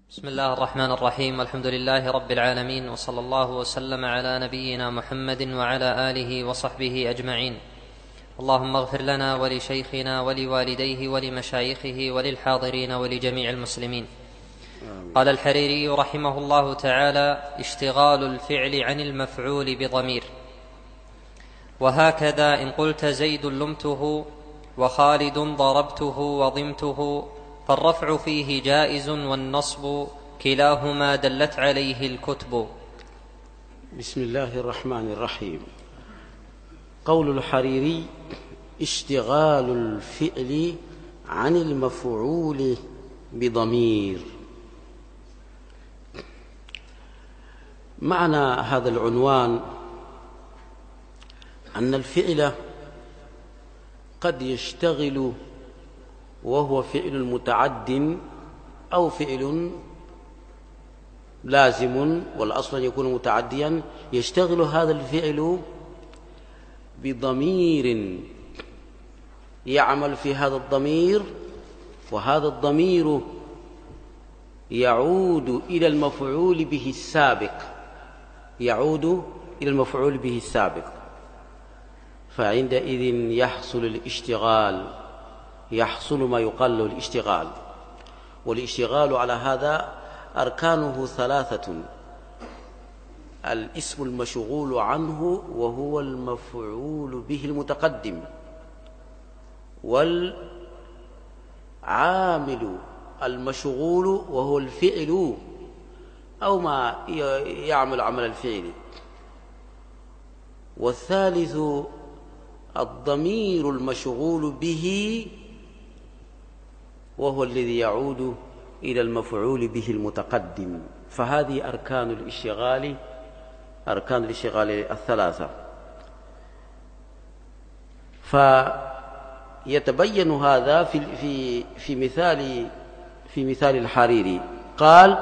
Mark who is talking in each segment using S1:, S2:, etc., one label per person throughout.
S1: بسم الله الرحمن الرحيم. والحمد لله رب العالمين، وصلى الله وسلم على نبينا محمد وعلى آله وصحبه أجمعين. اللهم اغفر لنا ولشيخنا ولوالديه ولمشايخه وللحاضرين ولجميع المسلمين. قال الحريري رحمه الله تعالى: اشتغال الفعل عن المفعول بضمير. وهكذا إن قلت زيد لمته وخالد ضربته وضمته، فالرفع فيه جائز والنصب، كلاهما دلت عليه الكتب.
S2: بسم الله الرحمن الرحيم. قول الحريري: اشتغال الفعل عن المفعول بضمير. معنى هذا العنوان أن الفعل قد يشتغل وهو فعل متعد أو فعل لازم، والأصل أن يكون متعديا. يشتغل هذا الفعل بضمير يعمل في هذا الضمير، وهذا الضمير يعود إلى المفعول به السابق، فعندئذ يحصل الاشتغال، يحصل ما يقال له الاشتغال. والاشتغال على هذا أركانه ثلاثة: الاسم المشغول عنه وهو المفعول به المتقدم، والعامل المشغول وهو الفعل أو ما يعمل عمل الفعل، والثالث الضمير المشغول به وهو الذي يعود إلى المفعول به المتقدم. فهذه أركان الاشتغال الثلاثة. فيتبين هذا في مثال الحريري. قال: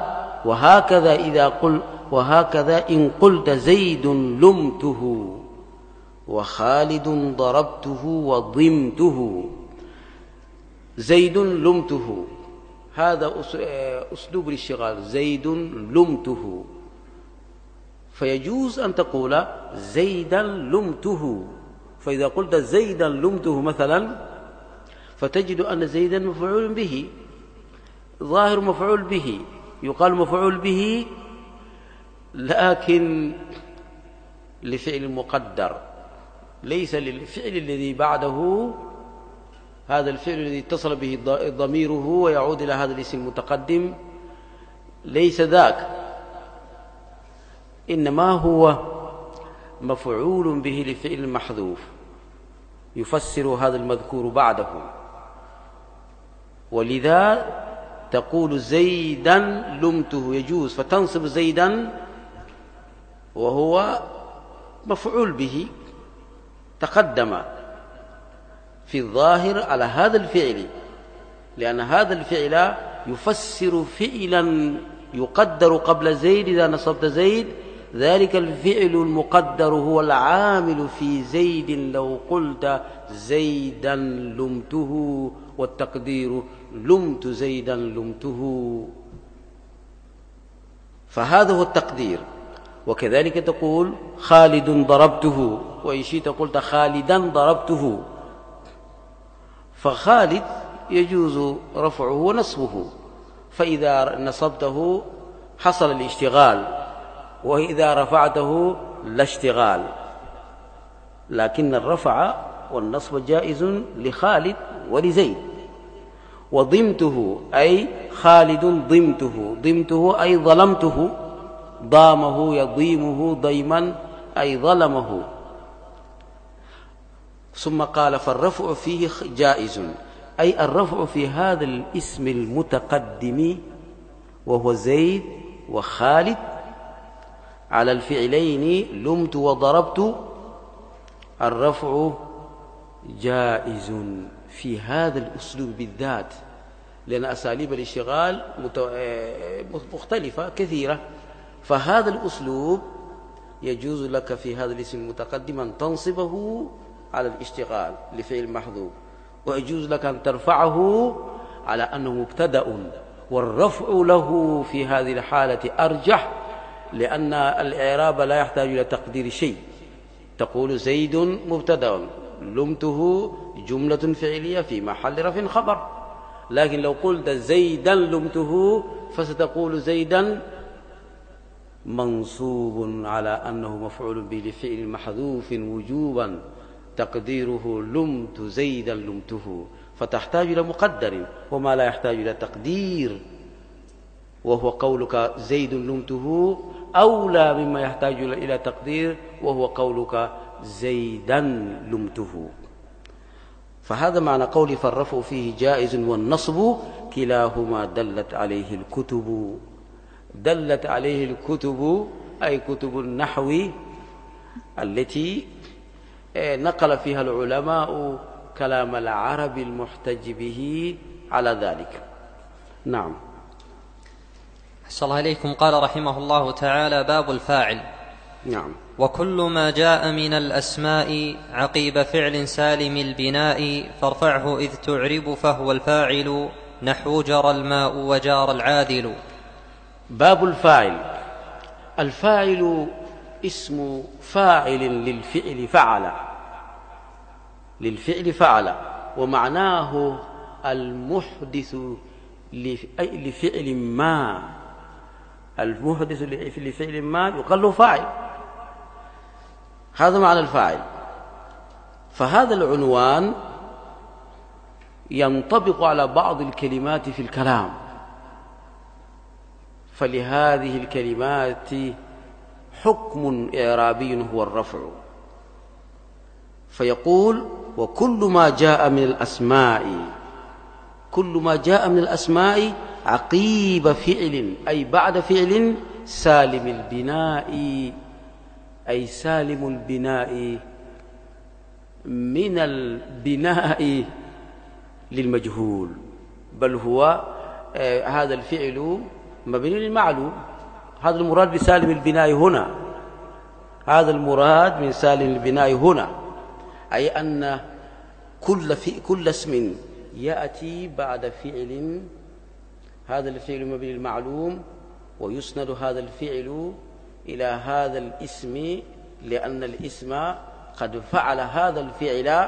S2: وهكذا إن قلت زيد لمته وخالد ضربته وضمته. زيد لمته، هذا أسلوب الاشتغال. زيد لمته، فيجوز أن تقول زيدا لمته. فإذا قلت زيدا لمته مثلا، فتجد أن زيدا مفعول به، ظاهر مفعول به، يقال مفعول به، لكن لفعل مقدر، ليس للفعل الذي بعده. هذا الفعل الذي اتصل به ضميره ويعود إلى هذا الاسم المتقدم ليس ذاك، إنما هو مفعول به لفعل محذوف يفسر هذا المذكور بعده. ولذا تقول زيدا لمته، يجوز، فتنصب زيدا وهو مفعول به تقدم في الظاهر على هذا الفعل، لأن هذا الفعل يفسر فعلا يقدر قبل زيد. إذا نصبت زيد، ذلك الفعل المقدر هو العامل في زيد. لو قلت زيدا لمته، والتقدير لمت زيدا لمته، فهذا هو التقدير. وكذلك تقول خالد ضربته، وإن شئت قلت خالدا ضربته، فخالد يجوز رفعه ونصبه، فإذا نصبته حصل الاشتغال، وإذا رفعته لا اشتغال. لكن الرفع والنصب جائز لخالد ولزيد. وضمته أي خالد ضمته أي ظلمته، ضامه يضيمه ضيما أي ظلمه. ثم قال: فالرفع فيه جائز، أي الرفع في هذا الاسم المتقدم وهو زيد وخالد على الفعلين لمت وضربت، الرفع جائز في هذا الأسلوب بالذات، لأن أساليب الاشتغال مختلفة كثيرة. فهذا الأسلوب يجوز لك في هذا الاسم المتقدم أن تنصبه على الاشتغال لفعل محذوف، ويجوز لك أن ترفعه على أنه مبتدأ والرفع له في هذه الحالة أرجح، لأن الإعراب لا يحتاج إلى تقدير شيء. تقول زيد مبتدأ، لمته جملة فعلية في محل رفع خبر. لكن لو قلت زيدا لمته فستقول زيدا منصوب على أنه مفعول به لفعل محذوف وجوبا تقديره لمت زيدا لمته، فتحتاج إلى مقدر. وما لا يحتاج إلى تقدير وهو قولك زيد لمته أولى مما يحتاج إلى تقدير وهو قولك زيدا لمته. فهذا معنى قولي فالرفع فيه جائز والنصب كلاهما دلت عليه الكتب. دلت عليه الكتب أي كتب النحو التي نقل فيها العلماء كلام العرب المحتج به على ذلك. نعم.
S1: أحسن الله إليكم. قال رحمه الله تعالى: باب الفاعل.
S2: نعم.
S1: وكل ما جاء من الأسماء عقيب فعل سالم البناء فارفعه إذ تعرب فهو الفاعل، نحو جرى الماء وجار العاذل.
S2: باب الفاعل. الفاعل اسم فاعل للفعل فعل، للفعل فعل، ومعناه المحدث لفعل ما. المحدث لفعل ما يقال له فاعل. هذا معنى الفاعل. فهذا العنوان ينطبق على بعض الكلمات في الكلام، فلهذه الكلمات حكم إعرابي هو الرفع. فيقول: وكل ما جاء من الأسماء، كل ما جاء من الأسماء عقيب فعل أي بعد فعل سالم البناء، أي سالم البناء من البناء للمجهول، بل هو هذا الفعل مبني للمعلوم. هذا المراد بسالم البناء هنا، هذا المراد من سالم البناء هنا، أي أن كل اسم يأتي بعد فعل، هذا الفعل مبني للمعلوم، ويسند هذا الفعل إلى هذا الاسم لأن الاسم قد فعل هذا الفعل،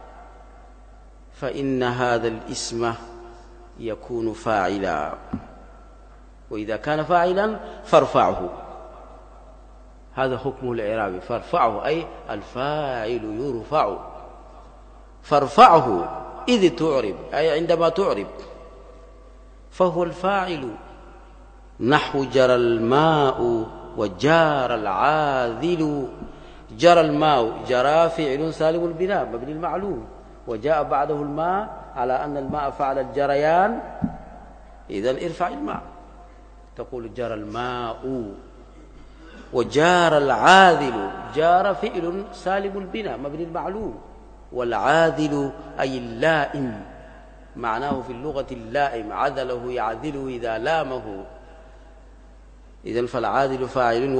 S2: فإن هذا الاسم يكون فاعلا، وإذا كان فاعلا فارفعه. هذا حكمه الإعرابي، فارفعه أي الفاعل يرفع، فارفعه إذ تعرب أي عندما تعرب، فهو الفاعل. نحو جرى الماء وجار العاذل. جرى الماء، جرى فعل سالم البناء مبني المعلوم، وجاء بعده الماء على أن الماء فعل الجريان، إذن ارفع الماء، تقول جرى الماء. وجار العاذل، جار فعل سالم البناء مبني المعلوم، والعاذل أي اللائم، معناه في اللغة اللائم، عذله يعذله إذا لامه. إذن فالعاذل فاعل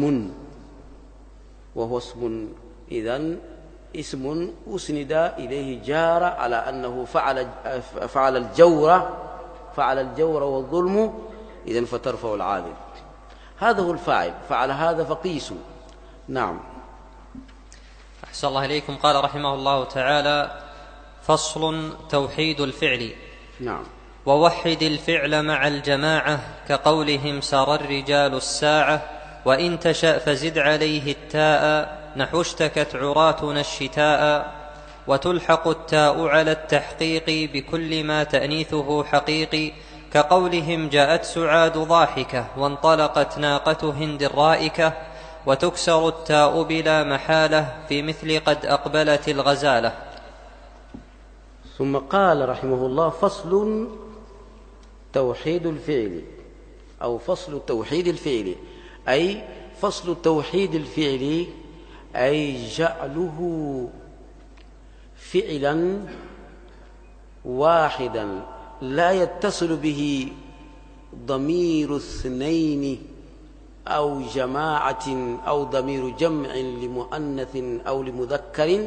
S2: وهو اسم إذن اسم أسند إليه جار على أنه فعل الجور والظلم، إذن فترفع العاذل. هذا هو الفاعل، فعل هذا فقيسوا. نعم.
S1: أحسن الله إليكم. قال رحمه الله تعالى: فصل توحيد الفعل.
S2: نعم.
S1: ووحد الفعل مع الجماعة كقولهم سار الرجال الساعة، وإن تشأ فزد عليه التاء، نحو اشتكت عراتنا الشتاء. وتلحق التاء على التحقيق بكل ما تأنيثه حقيقي، كقولهم جاءت سعاد ضاحكة، وانطلقت ناقة هند الرائكة. وتكسر التاء بلا محالة في مثل قد أقبلت الغزالة.
S2: ثم قال رحمه الله: فصل توحيد الفعل، أو فصل توحيد الفعل، أي فصل توحيد الفعل أي جعله فعلا واحدا لا يتصل به ضمير اثنين أو جماعة أو ضمير جمع لمؤنث أو لمذكر.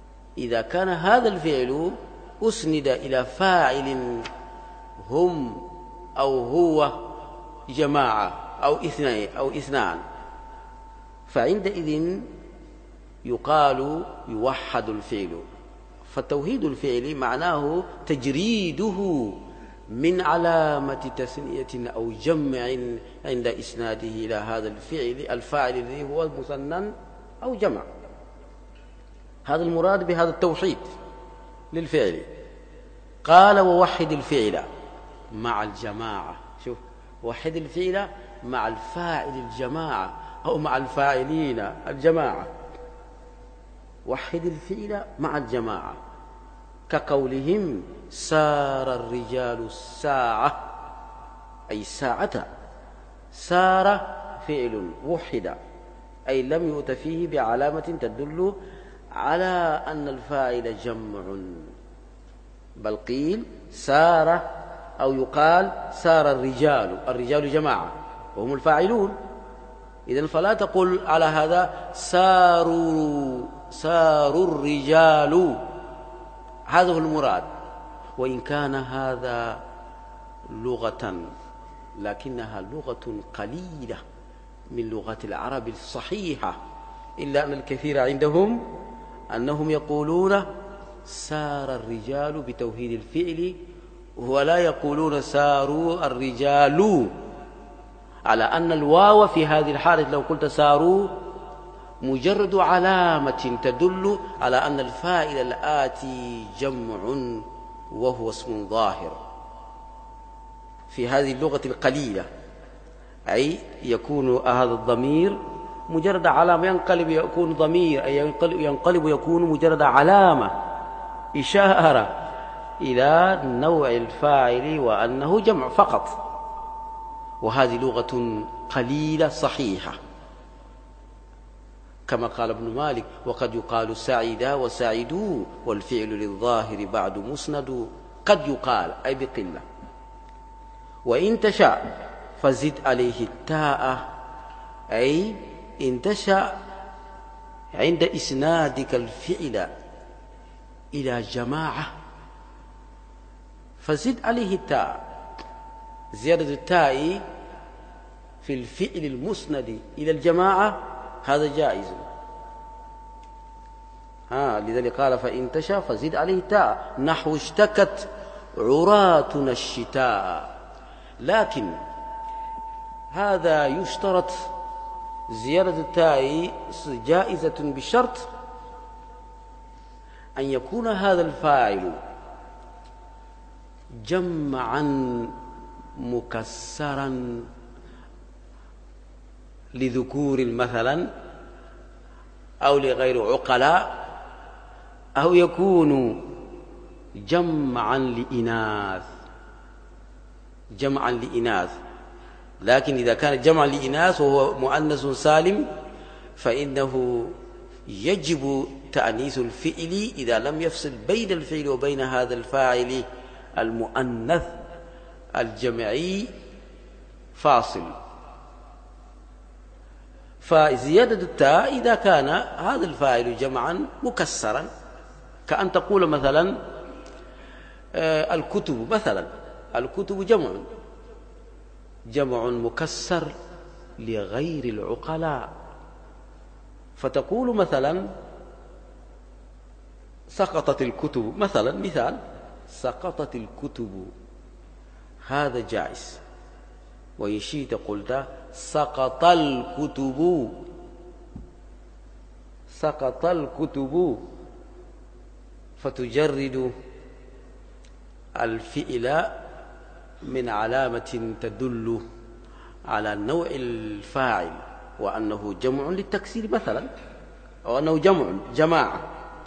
S2: إذا كان هذا الفعل أسند إلى فاعل هم أو هو جماعة أو اثنين أو اثنان، فعندئذ يقال يوحد الفعل. فتوحيد الفعل معناه تجريده من علامة تثنية أو جمع عند إسناده إلى هذا الفاعل الذي هو مثنى أو جمع. هذا المراد بهذا التوحيد للفعل. قال ووحد الفعل مع الجماعة. شوف، وحد الفعل مع الفاعل الجماعة أو مع الفاعلين الجماعة. وحد الفعل مع الجماعة كقولهم سار الرجال الساعة، أي ساعة. سار فعل وحد، أي لم يؤت فيه بعلامة تدل على أن الفاعل جمع، بل قيل سار أو يقال سار الرجال. الرجال جماعة وهم الفاعلون، إذن فلا تقل على هذا ساروا الرجال. هذا هو المراد. وإن كان هذا لغة، لكنها لغة قليلة من لغة العرب الصحيحة، إلا أن الكثير عندهم أنهم يقولون سار الرجال بتوحيد الفعل، ولا يقولون ساروا الرجال، على أن الواو في هذه الحالة لو قلت ساروا مجرد علامة تدل على أن الفاعل الآتي جمع وهو اسم ظاهر. في هذه اللغة القليلة أي يكون هذا الضمير مجرد علامة، ينقلب يكون ضمير، أي ينقلب يكون مجرد علامة إشارة إلى نوع الفاعل وأنه جمع فقط. وهذه لغة قليلة صحيحة، كما قال ابن مالك: وقد يقال سعيدا وسعيدوا والفعل للظاهر بعد مسند. قد يقال أي بقلة. وإن تشاء فزد عليه التاء، أي إن تشاء عند إسنادك الفعل إلى جماعة فزد عليه التاء. زيادة التاء في الفعل المسند إلى الجماعة هذا جائز. لذلك قال: فإن تشاء فزد عليه التاء، نحو اشتكت عراتنا الشتاء. لكن هذا يشترط، زيادة التاء جائزة بشرط أن يكون هذا الفاعل جمعا مكسرا لذكور مثلا أو لغير عقلاء، أو يكون جمعا لإناث. لكن إذا كان جمعا لإناث وهو مؤنث سالم فإنه يجب تأنيث الفعل إذا لم يفصل بين الفعل وبين هذا الفاعل المؤنث الجمعي فاصل. فزيادة التاء إذا كان هذا الفاعل جمعا مكسرا، كأن تقول مثلا الكتب مثلا، الكتب جمع مكسر لغير العقلاء، فتقول مثلا سقطت الكتب مثلا، مثال سقطت الكتب، هذا جائز. وإن شئت قلت سقط الكتب، فتجرد الفعل من علامة تدل على نوع الفاعل وأنه جمع للتكسير مثلا، أو أنه جماعة.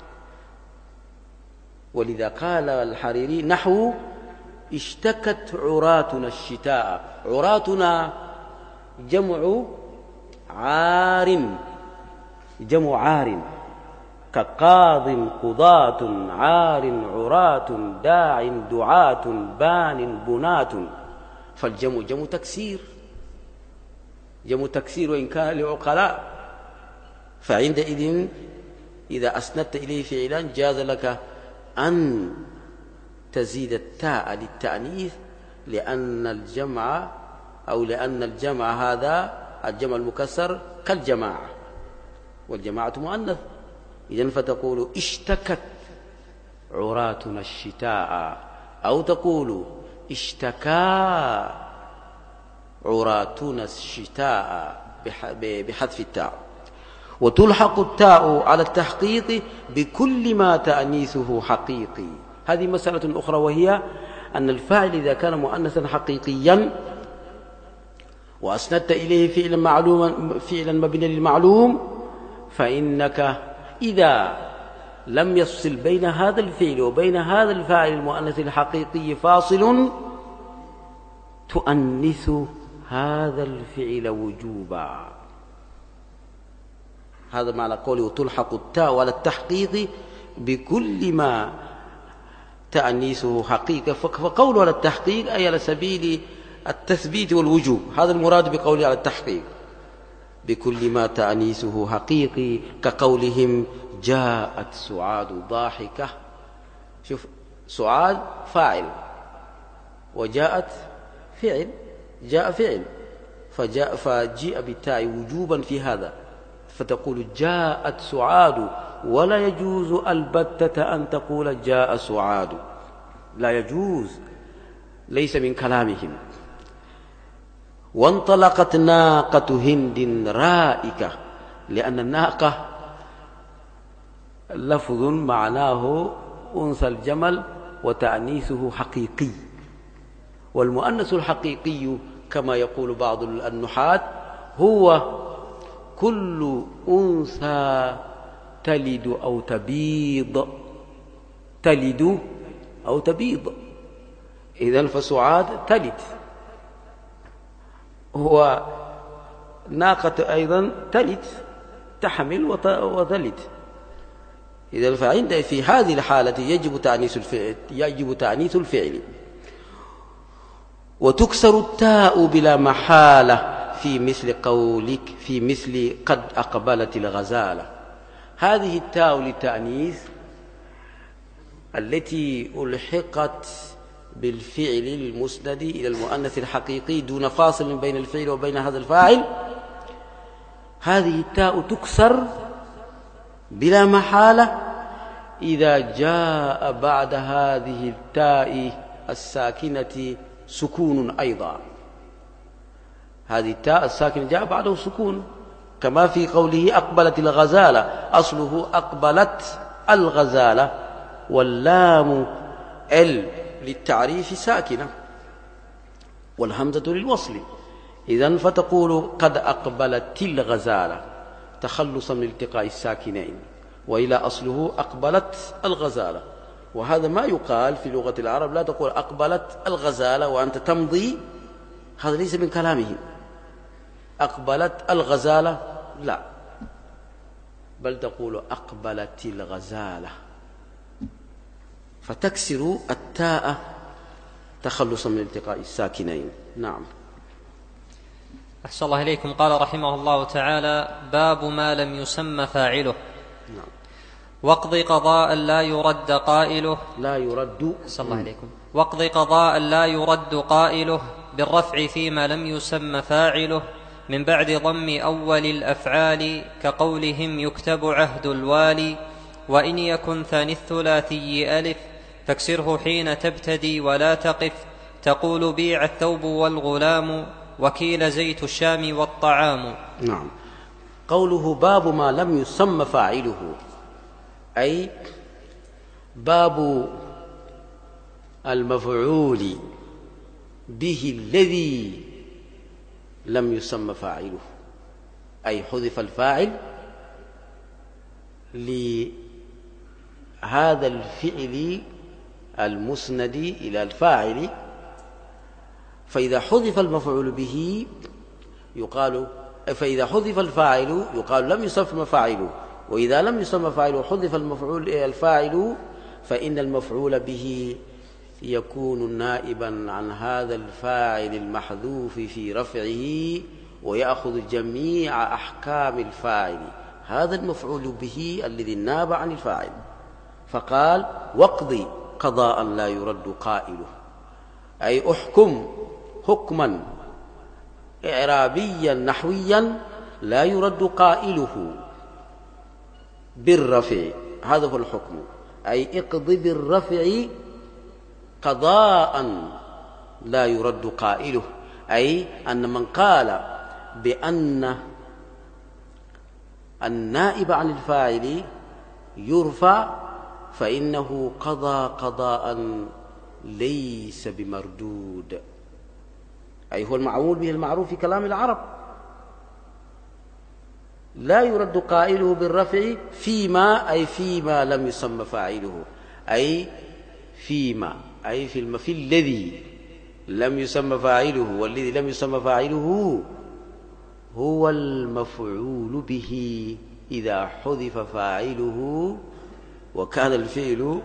S2: ولذا قال الحريري: نحو اشتكت عراتنا الشتاء. عراتنا جمع عار، كقاض قضاة عار عرات داع دعاة بان بنات. فالجمع جمع تكسير وإن كان لعقلاء. فعندئذ إذا أسندت إليه فعلا جاز لك أن تزيد التاء للتأنيث لأن الجمع أو لأن الجمع هذا الجمع المكسر كالجماعة، والجماعة مؤنث، إذن فتقول اشتكت عراتنا الشتاء، أو تقول اشتكى عراتنا الشتاء بحذف التاء. وتلحق التاء على التحقيق بكل ما تأنيثه حقيقي. هذه مسألة أخرى، وهي أن الفاعل إذا كان مؤنثا حقيقيا وأسندت إليه فعلا مبنيا للمعلوم، فإنك إذا لم يفصل بين هذا الفعل وبين هذا الفاعل المؤنث الحقيقي فاصل، تؤنث هذا الفعل وجوبا. هذا معنى قوله تلحق التاء على التحقيق بكل ما تأنيثه حقيقة. فقوله على التحقيق أي على سبيل التثبيت والوجوب، هذا المراد بقوله على التحقيق بكل ما تأنيثه حقيقي، كقولهم جاءت سعاد ضاحكة. شوف، سعاد فاعل وجاءت فعل، جاء فعل، فجيء بالتاء وجوبا في هذا، فتقول جاءت سعاد، ولا يجوز البتة أن تقول جاء سعاد، لا يجوز، ليس من كلامهم. وانطلقت ناقة هند رائكة، لأن الناقة لفظ معناه أنثى الجمل وتأنيثه حقيقي، والمؤنث الحقيقي كما يقول بعض النحاة هو كل أنثى تلد أو تبيض، تلد أو تبيض. إذن فسعاد تلد، هو ناقة أيضا تلد، تحمل وتلد. إذن فعند في هذه الحالة يجب تأنيث الفعل. وتكسر التاء بلا محالة في مثل قولك في مثل قد أقبلت الغزالة. هذه التاء للتأنيث التي ألحقت بالفعل المسند إلى المؤنث الحقيقي دون فاصل بين الفعل وبين هذا الفاعل، هذه التاء تكسر بلا محالة إذا جاء بعد هذه التاء الساكنة سكون أيضا. هذه التاء الساكنة جاء بعده سكون، كما في قوله أقبلت الغزالة، أصله أقبلت الغزالة، واللام للتعريف ساكنة والهمزة للوصل. إذن فتقول قد أقبلت الغزالة تخلصا من التقاء الساكنين، وإلى أصله أقبلت الغزالة. وهذا ما يقال في لغة العرب، لا تقول أقبلت الغزالة وأنت تمضي، هذا ليس من كلامهم. أقبلت الغزالة لا، بل تقول أقبلت الغزالة، فتكسر التاء تخلصا من التقاء الساكنين. نعم.
S1: أحسن الله إليكم. قال رحمه الله تعالى: باب ما لم يسمى فاعله.
S2: نعم.
S1: واقض قضاء لا يرد قائله.
S2: لا يرد.
S1: أحسن الله إليكم. واقض قضاء لا يرد قائله بالرفع فيما لم يسمى فاعله من بعد ضم أول الأفعال، كقولهم يكتب عهد الوالي، وإن يكن ثاني الثلاثي ألف فاكسره حين تبتدي ولا تقف، تقول بيع الثوب والغلام، وكيل زيت الشام والطعام.
S2: نعم. قوله باب ما لم يسمى فاعله، أي باب المفعول به الذي لم يسمى فاعله، أي حذف الفاعل لهذا الفعل المسند إلى الفاعل. فإذا حذف المفعول به يقال، فإذا حذف الفاعل يقال لم يسمى فاعله، وإذا لم يسمى فاعله حذف المفعول إلى الفاعل، فإن المفعول به يكون نائبا عن هذا الفاعل المحذوف في رفعه، ويأخذ جميع أحكام الفاعل، هذا المفعول به الذي ناب عن الفاعل. فقال واقضي قضاء لا يرد قائله، أي أحكم حكما إعرابيا نحويا لا يرد قائله بالرفع، هذا هو الحكم، أي اقض بالرفع قضاء لا يرد قائله، أي أن من قال بأن النائب عن الفاعل يرفع فإنه قضى قضاء ليس بمردود، أي هو المعمول به المعروف في كلام العرب، لا يرد قائله بالرفع فيما، أي فيما لم يسمى فاعله، أي فيما، أي في الذي لم يسمى فاعله، والذي لم يسمى فاعله هو المفعول به إذا حذف فاعله وكان الفعل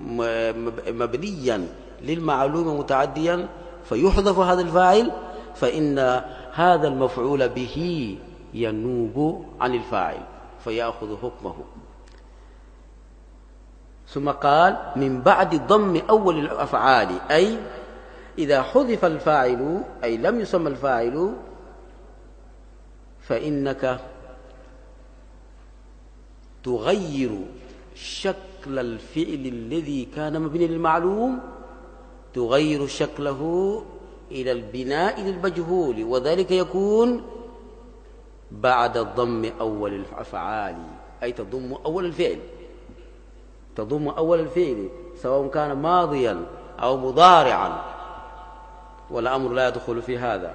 S2: مبنيا للمعلوم متعديا فيحذف هذا الفاعل، فإن هذا المفعول به ينوب عن الفاعل فيأخذ حكمه. ثم قال من بعد ضم أول الأفعال، أي إذا حذف الفاعل أي لم يسمى الفاعل فإنك تغير شكل الفعل الذي كان مبني للمعلوم، تغير شكله إلى البناء للمجهول، وذلك يكون بعد ضم أول الأفعال، أي تضم أول الفعل، تضم أول الفعل سواء كان ماضيا أو مضارعا، والأمر لا يدخل في هذا،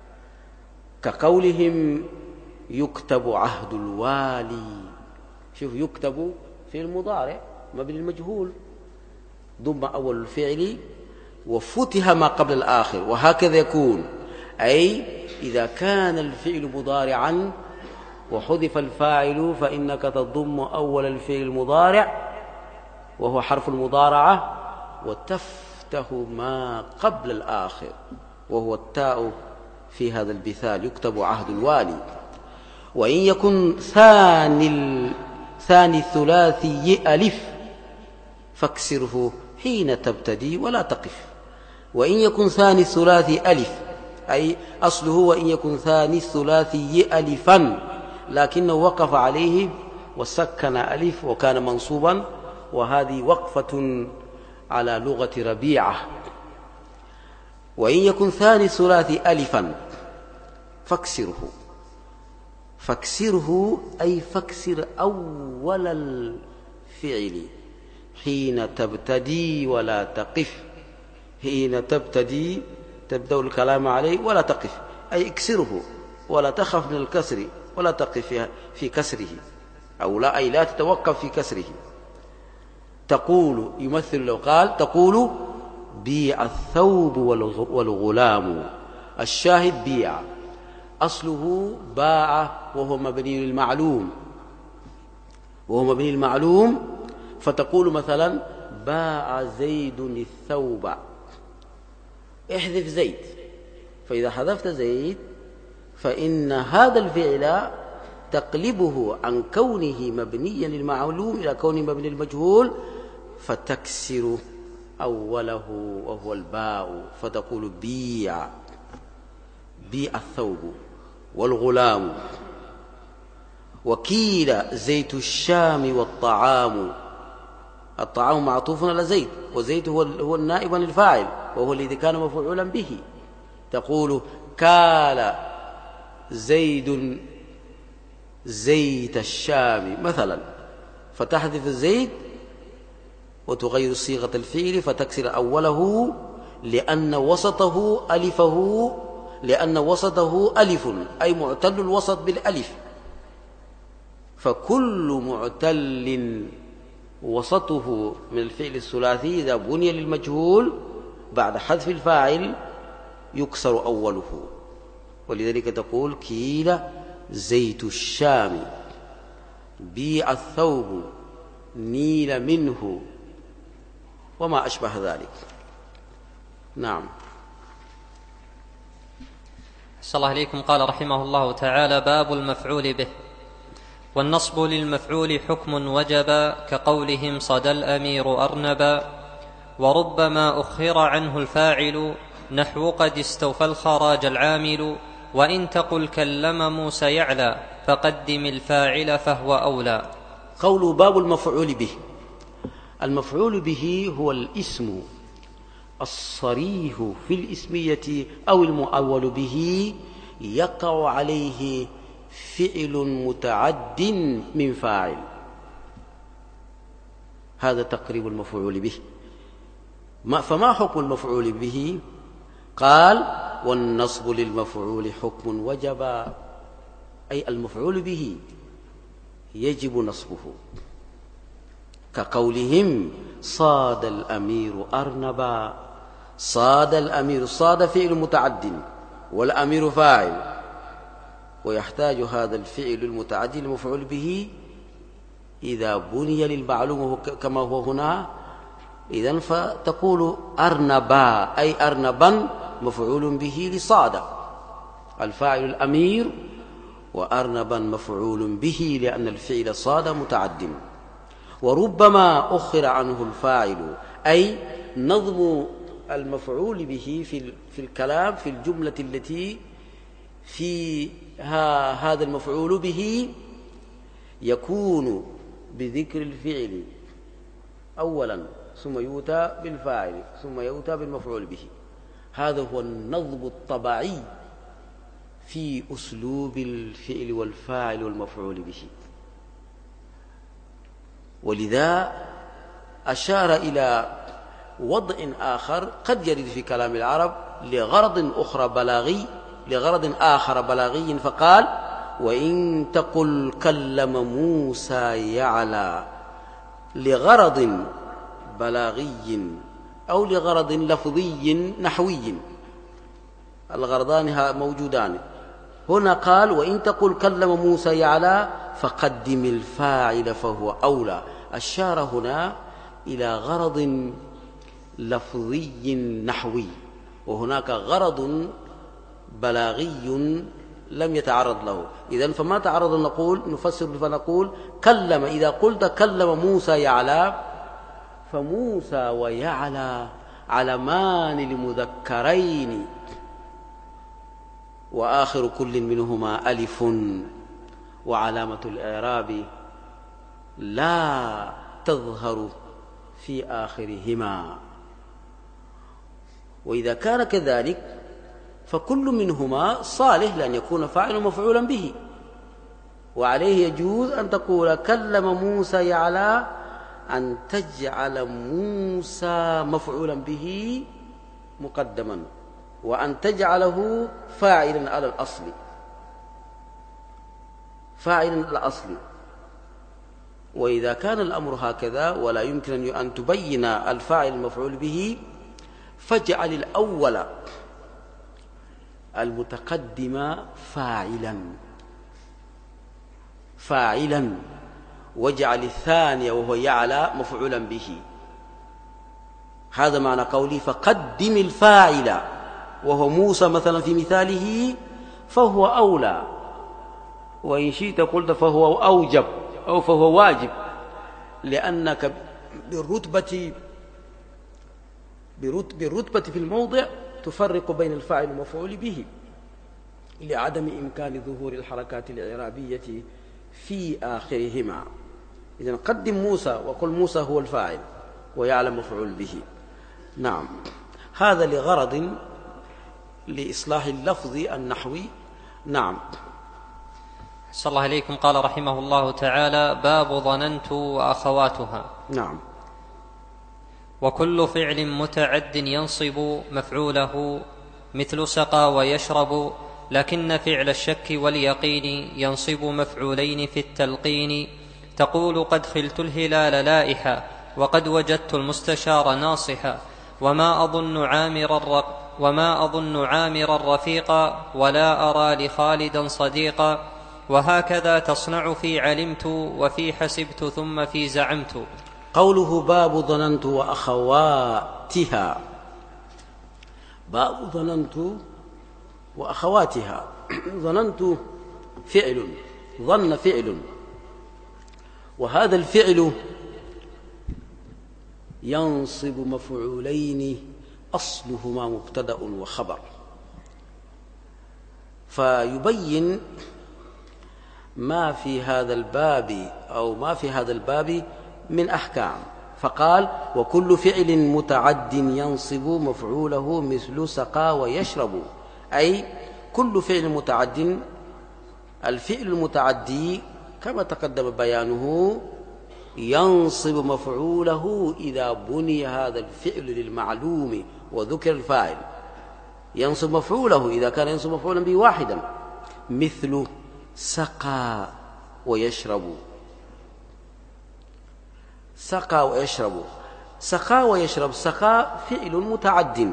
S2: كقولهم يكتب عهد الوالي. شوف، يكتب في المضارع مبني المجهول، ضم أول الفعل وفتح ما قبل الآخر، وهكذا يكون، أي إذا كان الفعل مضارعا وحذف الفاعل فإنك تضم أول الفعل المضارع وهو حرف المضارعة وتفتح ما قبل الآخر وهو التاء في هذا المثال، يكتب عهد الوالي. وإن يكن ثاني الثلاثي ألف فاكسره حين تبتدي ولا تقف. وإن يكن ثاني الثلاثي ألف، أي أصله وإن يكن ثاني الثلاثي ألفا، لكنه وقف عليه وسكن ألف وكان منصوبا، وهذه وقفة على لغة ربيعة. وإن يكن ثاني الثلاثي ألفا فاكسره أي فاكسر أول الفعل حين تبتدي ولا تقف، حين تبتدي تبدأ الكلام عليه ولا تقف، أي اكسره ولا تخف من الكسر ولا تقف في كسره، أو لا، أي لا تتوقف في كسره. تقول، يمثل لو قال تقول بيع الثوب والغلام، الشاهد بيع، أصله باع وهو مبني للمعلوم، فتقول مثلا باع زيد الثوب، احذف زيد، فإذا حذفت زيد فإن هذا الفعل تقلبه عن كونه مبنيا للمعلوم إلى كونه مبني للمجهول، فتكسر أوله وهو الباء، فتقول بيع الثوب والغلام. وكيل زيت الشام والطعام، الطعام معطوف على زيت، وزيت هو النائب عن الفاعل وهو الذي كان مفعولا به. تقول كال زيد زيت الشام مثلا، فتحذف الزيت وتغير صيغة الفعل فتكسر أوله لأن وسطه ألف، أي معتل الوسط بالألف، فكل معتل وسطه من الفعل الثلاثي إذا بني للمجهول بعد حذف الفاعل يكسر أوله. ولذلك تقول كيل زيت الشام، بيع الثوب، نيل منه، وما أشبه ذلك. نعم.
S1: أحسن الله إليكم. قال رحمه الله تعالى: باب المفعول به. والنصب للمفعول حكم وجب، كقولهم صدى الأمير أرنبا. وربما أخر عنه الفاعل نحو قد استوفى الخراج العامل. وإن تقل كلم موسى يعلى فقدم الفاعل فهو أولى.
S2: قول باب المفعول به. المفعول به هو الاسم الصريح في الاسمية أو المؤول به يقع عليه فعل متعد من فاعل. هذا تقريب المفعول به. فما حكم المفعول به؟ قال: والنصب للمفعول حكم وجب، أي المفعول به يجب نصبه، كقولهم: صاد الأمير أرنبا. صاد الأمير، صاد فعل متعد والأمير فاعل، ويحتاج هذا الفعل المتعد المفعول به إذا بني للمعلوم كما هو هنا، إذن فتقول أرنبا، أي أرنبا مفعول به لصاد، الفاعل الأمير، وأرنبا مفعول به لأن الفعل صاد متعد. وربما أخر عنه الفاعل، أي نظم المفعول به في الكلام في الجملة التي فيها هذا المفعول به يكون بذكر الفعل أولا، ثم يؤتى بالفاعل، ثم يؤتى بالمفعول به. هذا هو النظم الطبيعي في أسلوب الفعل والفاعل والمفعول به. ولذا أشار إلى وضع آخر قد يرد في كلام العرب لغرض آخر بلاغي، فقال: وإن تقل كلم موسى يعلى، لغرض بلاغي أو لغرض لفظي نحوي، الغرضان موجودان. هنا قال: وإن تقل كلم موسى يعلى فقدم الفاعل فهو أولى. أشار هنا إلى غرض لفظي نحوي، وهناك غرض بلاغي لم يتعرض له. إذن فما تعرض نفسر فنقول: كلم، إذا قلت كلم موسى يعلى، فموسى ويعلى علمان لمذكرين، وآخر كل منهما ألف، وعلامة الإعراب لا تظهر في آخرهما. وإذا كان كذلك فكل منهما صالح لأن يكون فاعلا مفعولا به، وعليه يجوز أن تقول كلم موسى يعلى، أن تجعل موسى مفعولا به مقدما، وأن تجعله فاعلا على الأصل، فاعلا على الأصل. وإذا كان الأمر هكذا ولا يمكن أن تبين الفاعل المفعول به، فاجعل الأول المتقدم فاعلا، واجعل الثاني وهو يعلى مفعولا به. هذا معنى قولي: فقدم الفاعل، وهو موسى مثلا في مثاله، فهو أولى. وإن شئت قلت فهو أوجب أو فهو واجب، لأنك بالرتبة في الموضع تفرق بين الفاعل والمفعول به لعدم إمكان ظهور الحركات الإعرابية في آخرهما. إذن قدم موسى وقل موسى هو الفاعل ويعلم مفعول به. نعم، هذا لغرض لإصلاح اللفظ النحوي. نعم.
S1: صلى الله عليكم. قال رحمه الله تعالى: باب ظننت وأخواتها.
S2: نعم.
S1: وكل فعل متعد ينصب مفعوله، مثل سقى ويشرب، لكن فعل الشك واليقين ينصب مفعولين في التلقين. تقول: قد خلت الهلال لائحا، وقد وجدت المستشار ناصحا، وما أظن عامرا رفيقا، ولا أرى لخالدا صديقا. وهكذا تصنع في علمت، وفي حسبت، ثم في زعمت.
S2: قوله: باب ظننت وأخواتها. باب ظننت وأخواتها. ظننت فعل، ظن فعل، وهذا الفعل ينصب مفعولين أصلهما مبتدأ وخبر، فيبين ما في هذا الباب أو ما في هذا الباب من أحكام. فقال: وكل فعل متعد ينصب مفعوله مثل سقى ويشرب، أي كل فعل متعد. الفعل المتعدي كما تقدم بيانه ينصب مفعوله إذا بني هذا الفعل للمعلوم وذكر الفاعل، ينصب مفعوله إذا كان ينصب مفعولا به واحدا، مثل سقى ويشرب. سقى ويشرب، سقى ويشرب، سقى فعل متعد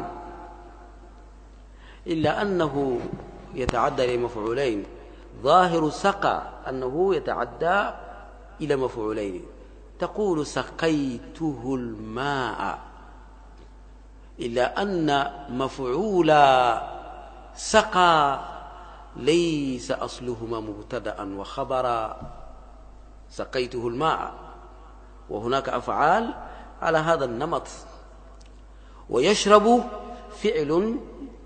S2: إلا أنه يتعدى إلى مفعولين. ظاهر سقى أنه يتعدى إلى مفعولين، تقول سقيته الماء، إلا أن مفعول سقى ليس أصلهما مبتدأ وخبرا، سقيته الماء، وهناك أفعال على هذا النمط. ويشرب فعل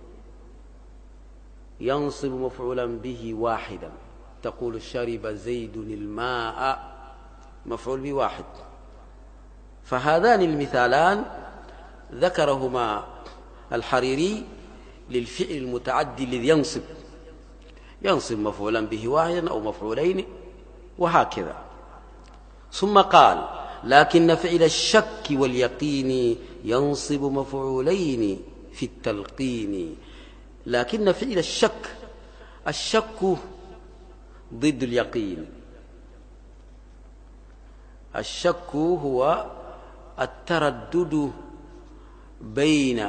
S2: ينصب مفعولا به واحدا، تقول شرب زيد الماء، مفعول به واحد. فهذان المثالان ذكرهما الحريري للفعل المتعدي الذي ينصب مفعولا به واحدا أو مفعولين وهكذا. ثم قال: لكن فعل الشك واليقين ينصب مفعولين في التلقين. لكن فعل الشك ضد اليقين. الشك هو التردد بين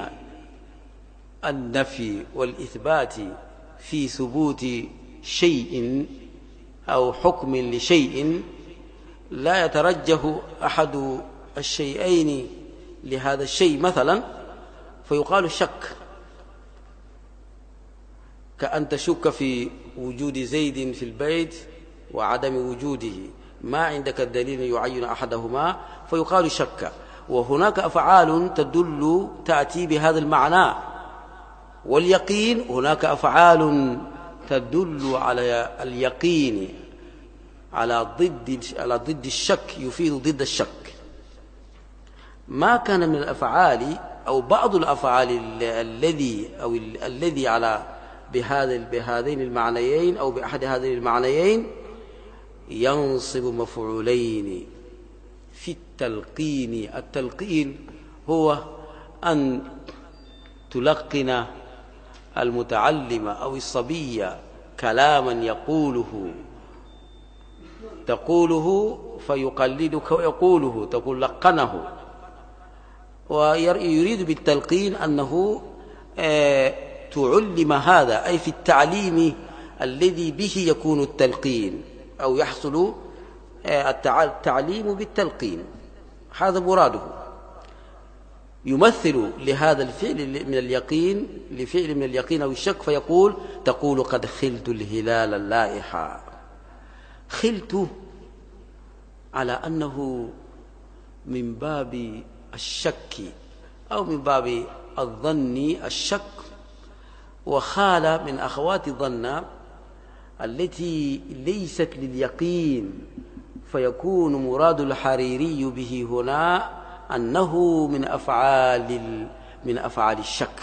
S2: النفي والإثبات في ثبوت شيء أو حكم لشيء لا يترجح أحد الشيئين لهذا الشيء مثلا، فيقال شك، كأن تشك في وجود زيد في البيت وعدم وجوده، ما عندك الدليل يعين أحدهما فيقال شك. وهناك أفعال تأتي بهذا المعنى. واليقين هناك أفعال تدل على اليقين، على ضد الشك، يفيد ضد الشك. ما كان من الأفعال أو بعض الأفعال الذي على بهذين المعنيين أو بأحد هذين المعنيين ينصب مفعولين في التلقين. التلقين هو أن تلقن المتعلم أو الصبي كلاما تقوله فيقلدك ويقوله، تقول لقنه. ويريد بالتلقين أنه تعلم هذا، أي في التعليم الذي به يكون التلقين أو يحصل التعليم بالتلقين، هذا مراده. يمثل لهذا الفعل من اليقين لفعل من اليقين أو الشك، فيقول: تقول قد خلت الهلال اللائحة. خلت على أنه من باب الشك أو من باب الظن الشك، وخال من أخوات الظن التي ليست لليقين، فيكون مراد الحريري به هنا أنه من أفعال الشك،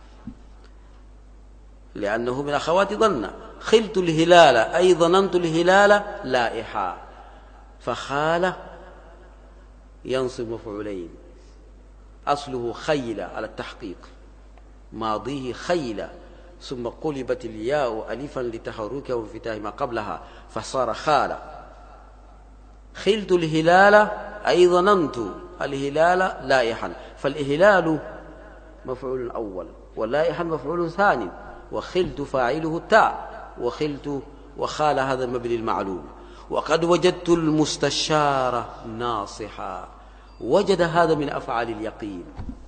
S2: لأنه من أخوات ظن. خلت الهلال أي ظننت الهلال لائحة، فخال ينصب مفعولين، أصله خيل على التحقيق، ماضيه خيل، ثم قلبت الياء ألفا لتحركه وانفتاح ما قبلها فصار خال. خلت الهلال أي ظننت الهلال لائحا، فالإهلال مفعول أول واللائحا مفعول ثاني، وخلت فاعله التاء، وخال هذا المبني المعلوم. وقد وجدت المستشار ناصحا، وجد هذا من أفعال اليقين،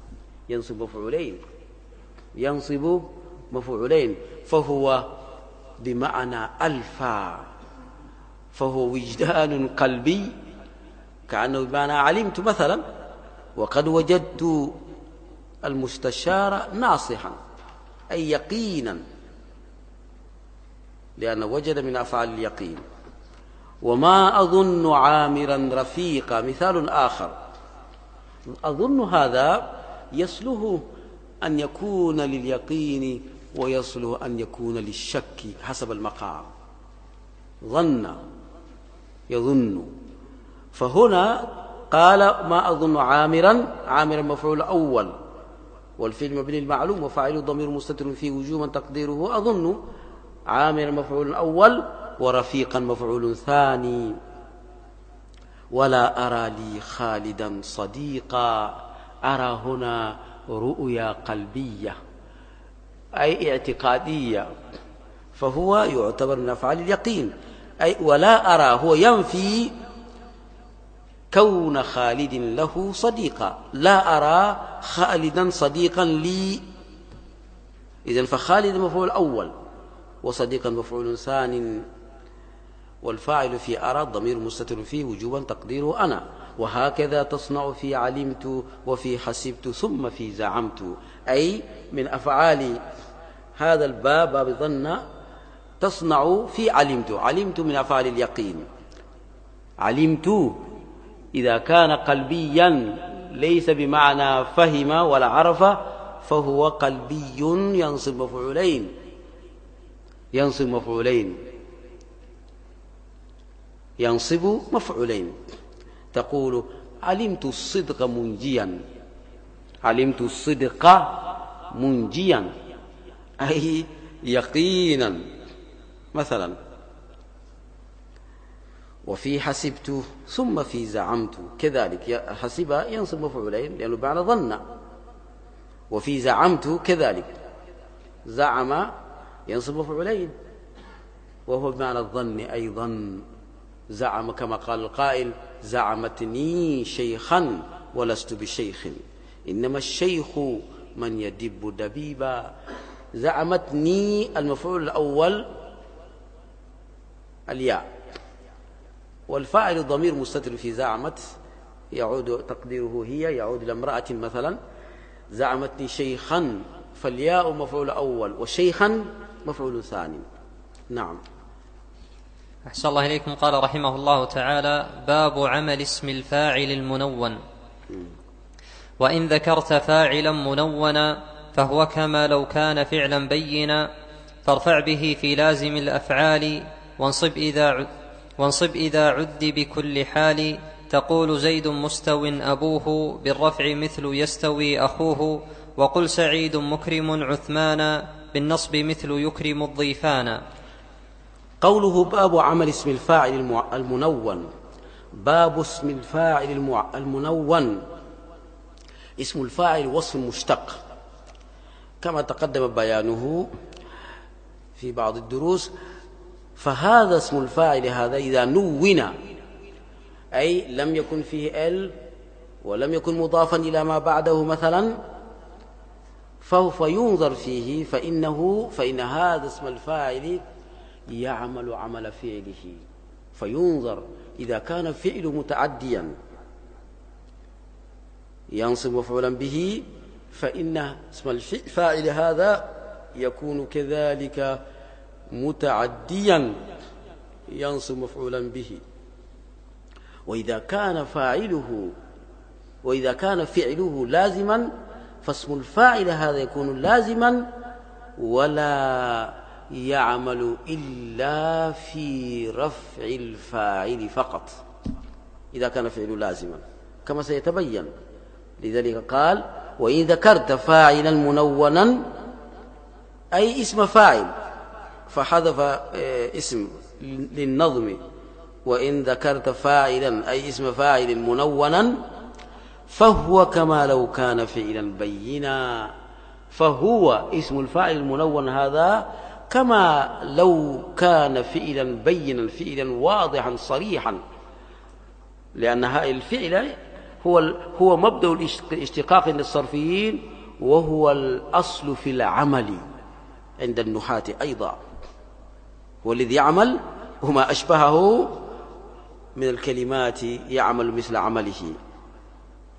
S2: ينصب مفعولين، فهو بمعنى ألفا، فهو وجدان قلبي كأنه بمعنى علمت مثلا. وقد وجدت المستشار ناصحا أي يقينا، لأنه وجد من أفعال اليقين. وما أظن عامرا رفيقا مثال آخر. أظن هذا يصله أن يكون لليقين ويصله أن يكون للشك حسب المقام. ظن يظن، فهنا قال ما أظن عامرا مفعول أول، والفعل مبني المعلوم وفاعله ضمير مستتر فيه وجوبا تقديره أظن. عامرا مفعول أول ورفيقا مفعول ثاني. ولا أرى لي خالدا صديقا. أرى هنا رؤيا قلبية أي اعتقادية، فهو يعتبر من أفعال اليقين. أي ولا أرى هو ينفي كون خالد له صديقا. لا أرى خالدا صديقا لي، إذن فخالد مفعول أول وصديقا مفعول ثان، والفاعل في أرى ضمير مستتر فيه وجوبا تقديره أنا. وهكذا تصنع في علمت وفي حسبت ثم في زعمت. أي من أفعال هذا الباب باب ظن تصنع في علمت من أفعال اليقين. علمت إذا كان قلبيا ليس بمعنى فهم ولا عرف، فهو قلبي ينصب مفعولين. تقول علمت الصدق منجيا أي يقينا مثلا. وفي حسبت ثم في زعمت كذلك. حسب ينصب مفعولين لأنه بمعنى ظن، وفي زعمت كذلك. زعم ينصب مفعولين وهو بمعنى الظن أيضا. زعم كما قال القائل زعمتني شيخا ولست بشيخ، إنما الشيخ من يدب دبيبا. زعمتني المفعول الأول الياء، والفاعل الضمير مستتر في زعمت يعود تقديره هي، يعود إلى امرأة مثلا. زعمتني شيخا فالياء مفعول أول وشيخا مفعول ثاني. نعم.
S1: أحسن الله إليكم. قال رحمه الله تعالى: باب عمل اسم الفاعل المنون. وإن ذكرت فاعلا منونا فهو كما لو كان فعلا بينا، فارفع به في لازم الأفعال، وانصب إذا عد بكل حال. تقول زيد مستو أبوه، بالرفع مثل يستوي أخوه. وقل سعيد مكرم عثمانا، بالنصب مثل يكرم الضيفانا.
S2: قوله باب عمل اسم الفاعل المنون. باب اسم الفاعل المنون. اسم الفاعل وصف مشتق كما تقدم بيانه في بعض الدروس. فهذا اسم الفاعل هذا إذا نون أي لم يكن فيه ال ولم يكن مضافا إلى ما بعده مثلا، فهو ينظر فيه فإن هذا اسم الفاعل يعمل عمل فعله. فينظر إذا كان فعل متعديا ينصب مفعولا به، فإن اسم الفاعل هذا يكون كذلك متعديا ينصب مفعولا به. وإذا كان فعله لازما فاسم الفاعل هذا يكون لازما ولا يعمل إلا في رفع الفاعل فقط إذا كان فعل لازما كما سيتبين. لذلك قال: وإن ذكرت فاعلا منونا أي اسم فاعل، فحذف اسم للنظم. وإن ذكرت فاعلا أي اسم فاعل منونا فهو كما لو كان فعلا بينا. فهو اسم الفاعل المنون هذا كما لو كان فعلا بينا، فعلا واضحا صريحا، لأن هذا الفعل هو مبدأ الاشتقاق عند الصرفيين، وهو الأصل في العمل عند النحاة أيضا، هو الذي يعمل وما أشبهه من الكلمات يعمل مثل عمله.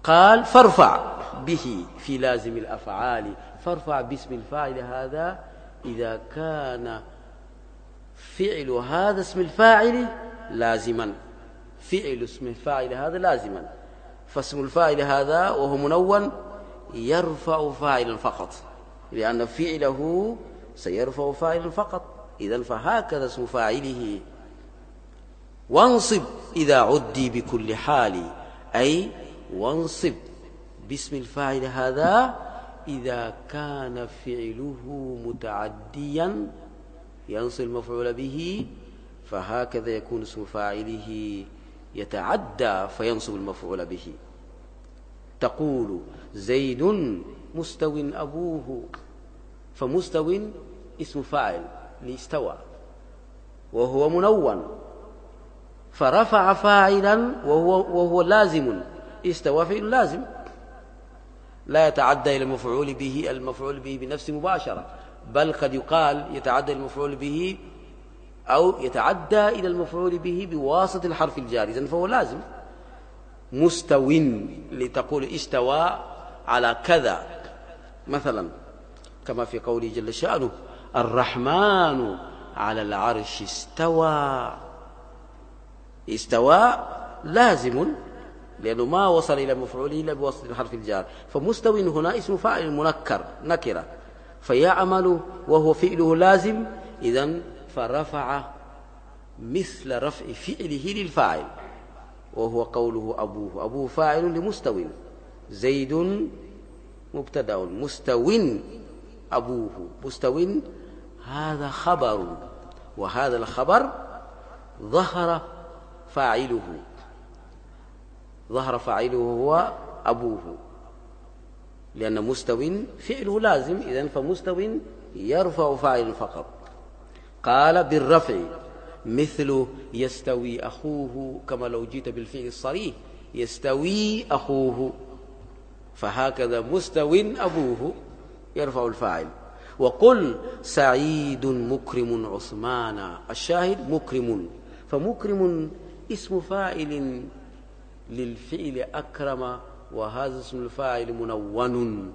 S2: قال فارفع به في لازم الأفعال، فارفع باسم الفاعل هذا إذا كان فعل هذا اسم الفاعل لازما، فعل اسم الفاعل هذا لازما، فاسم الفاعل هذا وهو منون يرفع فاعلا فقط، لأن فعله سيرفع فاعلا فقط، إذن فهكذا اسم فاعله. وانصب إذا عدي بكل حال، أي وانصب باسم الفاعل هذا إذا كان فعله متعديا ينصب المفعول به، فهكذا يكون اسم فاعله يتعدى فينصب المفعول به. تقول زيد مستو أبوه، فمستو اسم فاعل لاستوى وهو منون، فرفع فاعلا وهو لازم، استوى فعل لازم لا يتعدى إلى المفعول به، المفعول به بنفسه مباشرة، بل قد يقال يتعدى إلى المفعول به أو يتعدى إلى المفعول به بواسطة الحرف الجار، إذن فهو لازم. مستو لتقول استوى على كذا مثلا، كما في قوله جل شأنه الرحمن على العرش استوى، استوى لازم لأنه ما وصل إلى مفعوله إلا بواسطة الحرف الجار، فمستو هنا اسم فاعل منكر نكرة فيعمل وهو فعله لازم، إذن فرفع مثل رفع فعله للفاعل، وهو قوله أبوه، أبوه فاعل لمستو، زيد مبتدأ، مستو أبوه، مستو هذا خبر، وهذا الخبر ظهر فاعله، ظهر فاعله هو أبوه، لأن مستو فعله لازم، إذن فمستو يرفع فاعل فقط. قال بالرفع مثل يستوي أخوه، كما لو جيت بالفعل الصريح يستوي أخوه، فهكذا مستو أبوه يرفع الفاعل. وقل سعيد مكرم عثمان، الشاهد مكرم، فمكرم اسم فاعل للفعل أكرم، وهذا اسم الفاعل منون،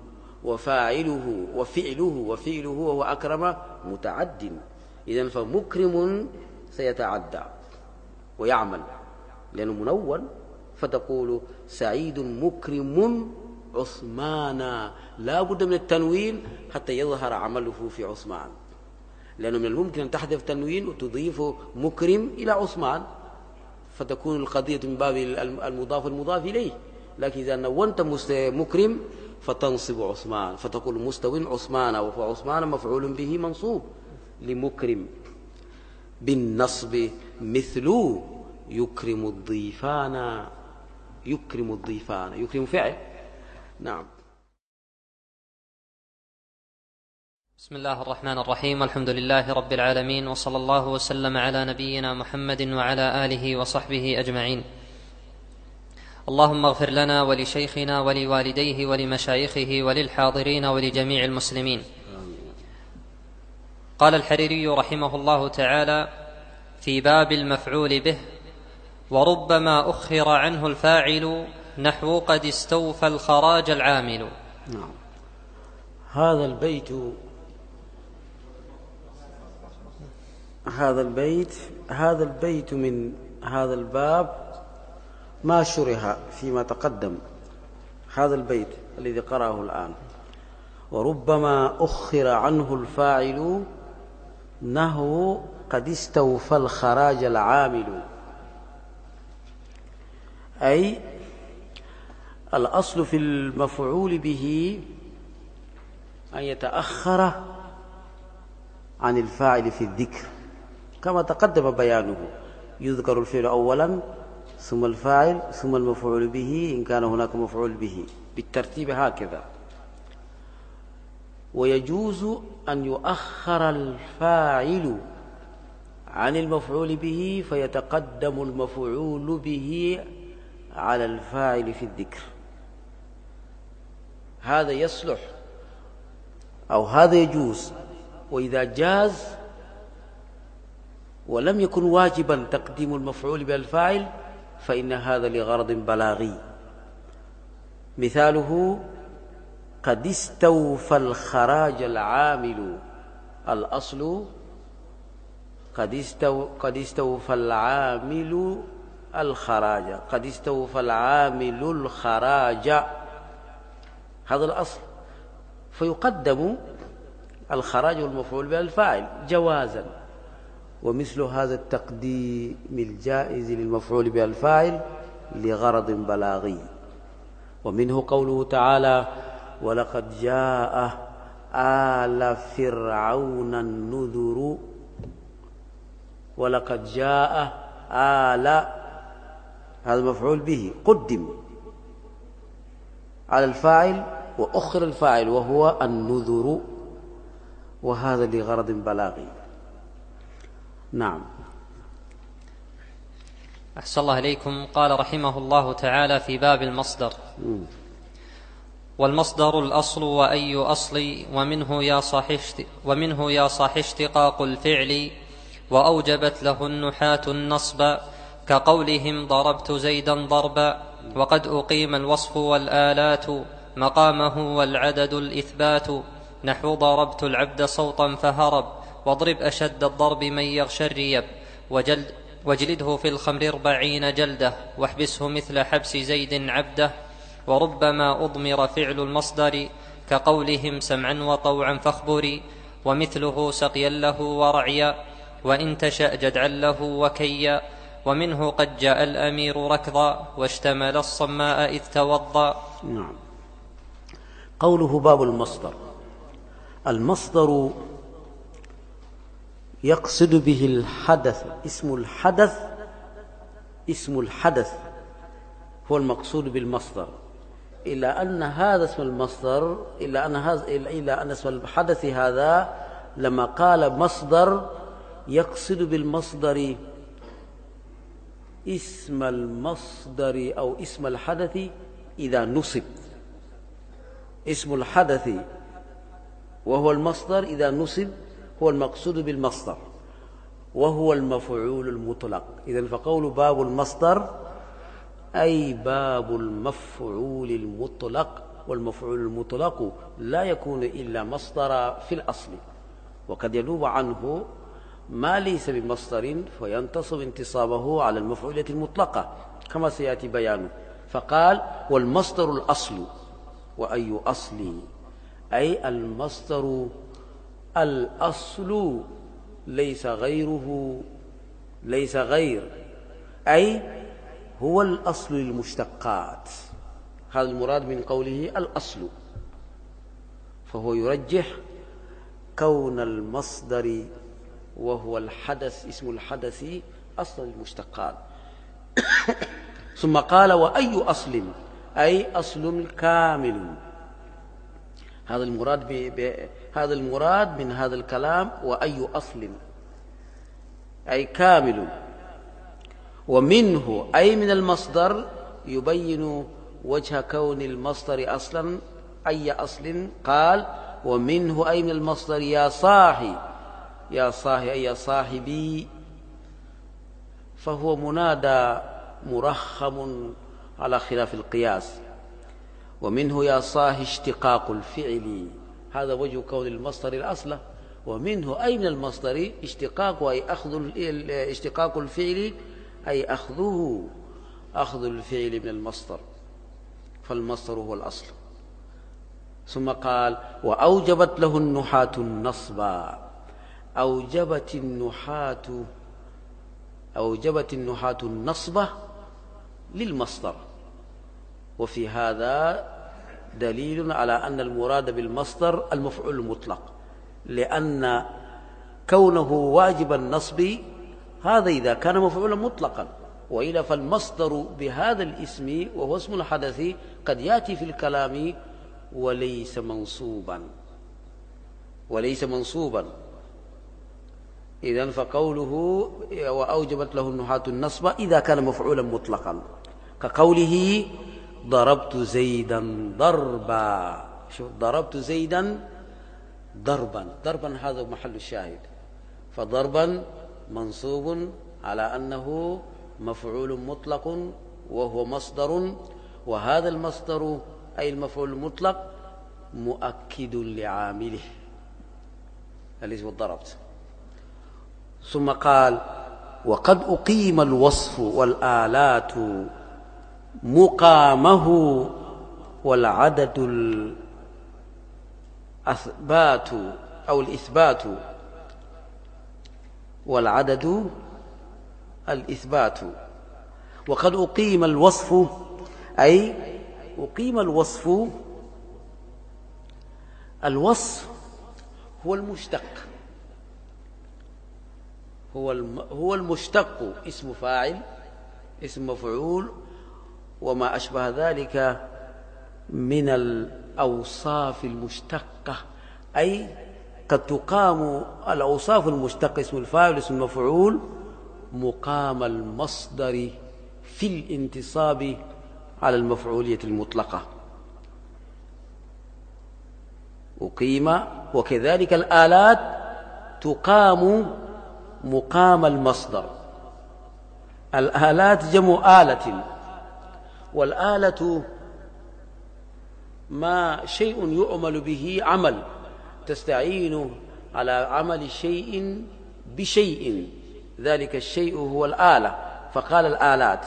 S2: وفعله وهو أكرم متعد، إذن فمكرم سيتعدى ويعمل لأنه منون، فتقول سعيد مكرم عثمان، لا بد من التنوين حتى يظهر عمله في عثمان، لأنه من الممكن أن تحذف تنوين وتضيف مكرم إلى عثمان فتكون القضية من باب المضاف إليه، لكن إذا نونت مكرم فتنصب عثمان، فتقول مستو عثمان، وعثمان مفعول به منصوب لمكرم. بالنصب مثل يكرم الضيفان، يكرم الضيفان، يكرم فعل. نعم.
S1: بسم الله الرحمن الرحيم، والحمد لله رب العالمين، وصلى الله وسلم على نبينا محمد وعلى آله وصحبه أجمعين. اللهم اغفر لنا ولشيخنا ولوالديه ولمشايخه وللحاضرين ولجميع المسلمين. قال الحريري رحمه الله تعالى في باب المفعول به: وربما أخر عنه الفاعل نحو قد استوفى الخراج العامل.
S2: نعم. هذا البيت من هذا الباب ما شرح فيما تقدم، هذا البيت الذي قرأه الآن: وربما أخر عنه الفاعل نحو قد استوفى الخراج العامل، أي الأصل في المفعول به أن يتأخر عن الفاعل في الذكر كما تقدم بيانه، يذكر الفعل أولا ثم الفاعل ثم المفعول به إن كان هناك مفعول به، بالترتيب هكذا. ويجوز أن يؤخر الفاعل عن المفعول به فيتقدم المفعول به على الفاعل في الذكر، هذا يصلح أو هذا يجوز. وإذا جاز ولم يكن واجبا تقديم المفعول بالفاعل فإن هذا لغرض بلاغي، مثاله: قد استوفى الخراج العامل. الأصل قد استوفى العامل الخراج، قد استوفى العامل الخراج، هذا الأصل، فيقدم الخراج والمفعول به الفاعل جوازا. ومثل هذا التقديم الجائز للمفعول به الفاعل لغرض بلاغي. ومنه قوله تعالى: ولقد جاء آل فرعون النذر. ولقد جاء آل، هذا مفعول به قدم على الفاعل وأخر الفاعل وهو النذر، وهذا لغرض بلاغي. نعم.
S1: أحسن الله إليكم. قال رحمه الله تعالى في باب المصدر: والمصدر الأصل وأي أصل، ومنه يا صاح اشتقاق الفعل، وأوجبت له النحاة النصب، كقولهم ضربت زيدا ضربا. وقد أقيم الوصف والآلات مقامه والعدد الإثبات، نحو ضربت العبد صوتا فهرب، واضرب أشد الضرب من يغشى الريب، واجلده في الخمر 40 جلدة، واحبسه مثل حبس زيد عبده. وربما أضمر فعل المصدر، كقولهم سمعا وطوعا فاخبري، ومثله سقيا له ورعيا، وإن تشأ جدعا له وكيا. ومنه قد جاء الأمير ركضا، واشتمل الصماء إذ توضا.
S2: نعم. قوله باب المصدر: المصدر يقصد به الحدث، اسم الحدث هو المقصود بالمصدر، إلا أن هذا اسم المصدر، إلا أن اسم الحدث هذا لما قال مصدر يقصد بالمصدر اسم المصدر أو اسم الحدث إذا نصب. اسم الحدث وهو المصدر إذا نصب هو المقصود بالمصدر، وهو المفعول المطلق. إذن فقول باب المصدر أي باب المفعول المطلق، والمفعول المطلق لا يكون إلا مصدر في الأصل، وقد ينوب عنه ما ليس بمصدر فينتصب انتصابه على المفعولية المطلقة كما سيأتي بيانه. فقال: والمصدر الأصل وأي أصل، أي المصدر الأصل ليس غير، أي هو الأصل للمشتقات. هذا المراد من قوله الأصل، فهو يرجح كون المصدر وهو الحدث، اسم الحدث، أصل المشتقات. ثم قال: وأي أصل، أي أصل كامل. هذا المراد من هذا الكلام، وأي أصل أي كامل. ومنه أي من المصدر يبين وجه كون المصدر أصلا أي أصل. قال: ومنه أي من المصدر يا صاحي، يا صاحي أي يا صاحبي، فهو منادى مرخم على خلاف القياس. ومنه يا صاحي اشتقاق الفعل، هذا وجه كون المصدر الأصل. ومنه أي من المصدر اشتقاق، أي اشتقاق الفعل، أي أخذ الفعل من المصدر، فالمصدر هو الأصل. ثم قال: وأوجبت له النحاة النصب. أوجبت النحاة النصب للمصدر. وفي هذا دليل على أن المراد بالمصدر المفعول المطلق، لأن كونه واجب النصب هذا إذا كان مفعولا مطلقا، وإلا فالمصدر بهذا الاسم وهو اسم الحدث قد يأتي في الكلام وليس منصوبا. إذن فقوله وأوجبت له النحاة النصب إذا كان مفعولا مطلقا، كقوله ضربت زيدا ضربا. شوف، ضربت زيدا ضربا هذا محل الشاهد، فضربا منصوب على أنه مفعول مطلق وهو مصدر، وهذا المصدر أي المفعول المطلق مؤكد لعامله الذي هو ضربت. ثم قال وقد أقيم الوصف والآلات مقامه والعدد الأثبات أو الإثبات والعدد الإثبات. وقد أقيم الوصف أي أقيم الوصف. الوصف هو المشتق، هو المشتق، اسم فاعل، اسم مفعول، وما أشبه ذلك من الأوصاف المشتقة. أي قد تقام الأوصاف المشتقة اسم الفاعل اسم المفعول مقام المصدر في الانتصاب على المفعولية المطلقة. أقيم. وكذلك الآلات تقام مقام المصدر. الآلات جمع آلة، والآلة ما شيء يعمل به عمل، تستعين على عمل شيء بشيء، ذلك الشيء هو الآلة. فقال الآلات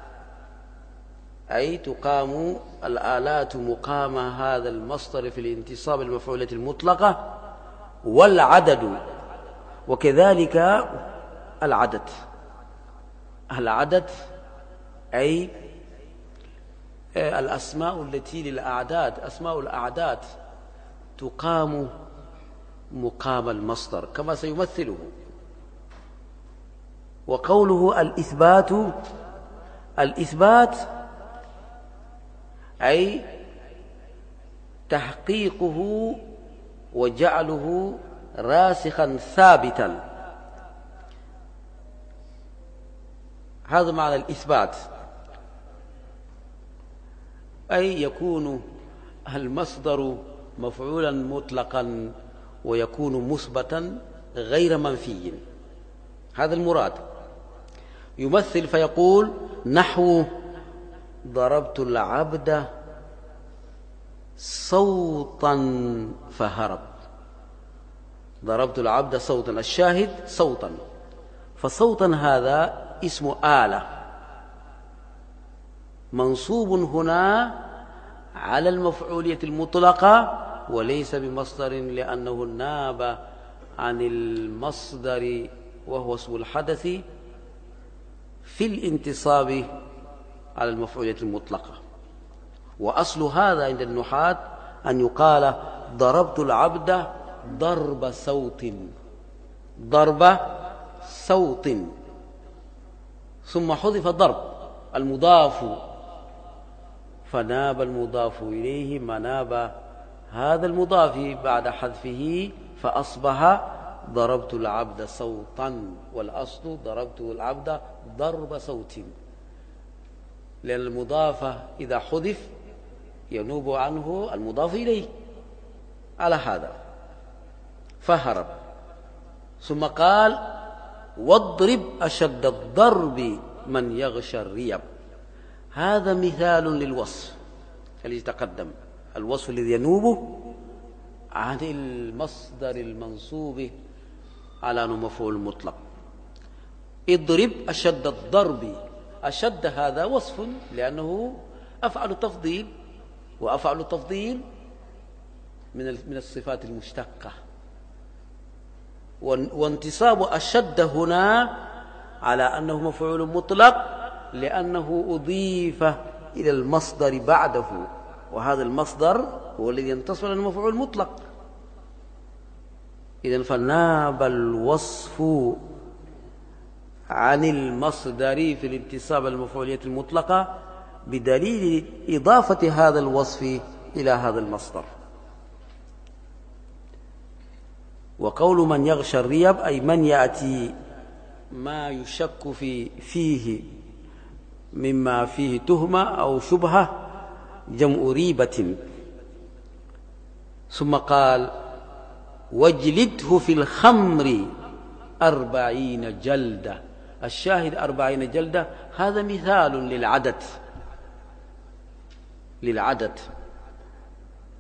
S2: أي تقام الآلات مقام هذا المصدر في الانتصاب المفعولة المطلقة. والعدد وكذلك العدد أي الأسماء التي للأعداد، أسماء الأعداد تقام مقام المصدر كما سيمثله. وقوله الإثبات أي تحقيقه وجعله راسخا ثابتا. هذا معنى الإثبات، أي يكون المصدر مفعولا مطلقا ويكون مثبتا غير منفي. هذا المراد. يمثل فيقول نحو ضربت العبد صوتا فهرب. ضربت العبد صوتا، الشاهد صوتا، فصوتا هذا اسم آلة منصوب هنا على المفعولية المطلقة وليس بمصدر، لأنه ناب عن المصدر وهو اسم الحدث في الانتصاب على المفعولية المطلقة. وأصل هذا عند النحاة أن يقال ضربت العبد ضرب صوت، ضرب صوت، ثم حذف ضرب المضاف فناب المضاف إليه مناب هذا المضاف بعد حذفه فأصبح ضربت العبد صوتا، والأصل ضربت العبد ضرب صوت، لأن المضاف إذا حذف ينوب عنه المضاف إليه على هذا فهرب. ثم قال واضرب أشد الضرب من يغشى الريب. هذا مثال للوصف الذي تقدم، الوصف الذي ينوب عن المصدر المنصوب على أنه مفعول مطلق. اضرب أشد الضرب، أشد هذا وصف لأنه أفعل تفضيل، وأفعل التفضيل من الصفات المشتقة. وانتصاب أشد هنا على أنه مفعول مطلق لأنه أضيف إلى المصدر بعده، وهذا المصدر هو الذي ينتصب على المفعول المطلق. إذن فناب الوصف عن المصدر في الانتصاب على المفعولية المطلقة بدليل إضافة هذا الوصف إلى هذا المصدر. وقول من يغشى الريب أي من يأتي ما يشك فيه مما فيه تهمة أو شبهة، جمع ريبة. ثم قال واجلده في الخمر 40 جلدة. الشاهد 40 جلدة هذا مثال للعدد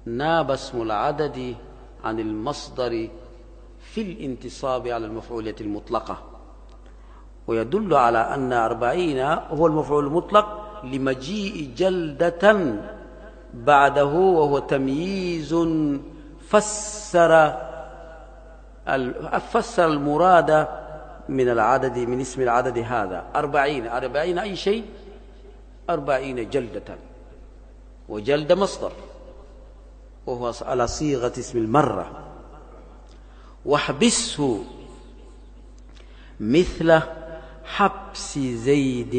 S2: ناب اسم العدد عن المصدر في الانتصاب على المفعولية المطلقة، ويدل على أن 40 هو المفعول المطلق لمجيء جلدة بعده، وهو تمييز فسر المراد من العدد، من اسم العدد هذا. 40 أي شيء، 40 جلدة، وجلد مصدر وهو على صيغة اسم المرة. واحبسه مثل حبس زيد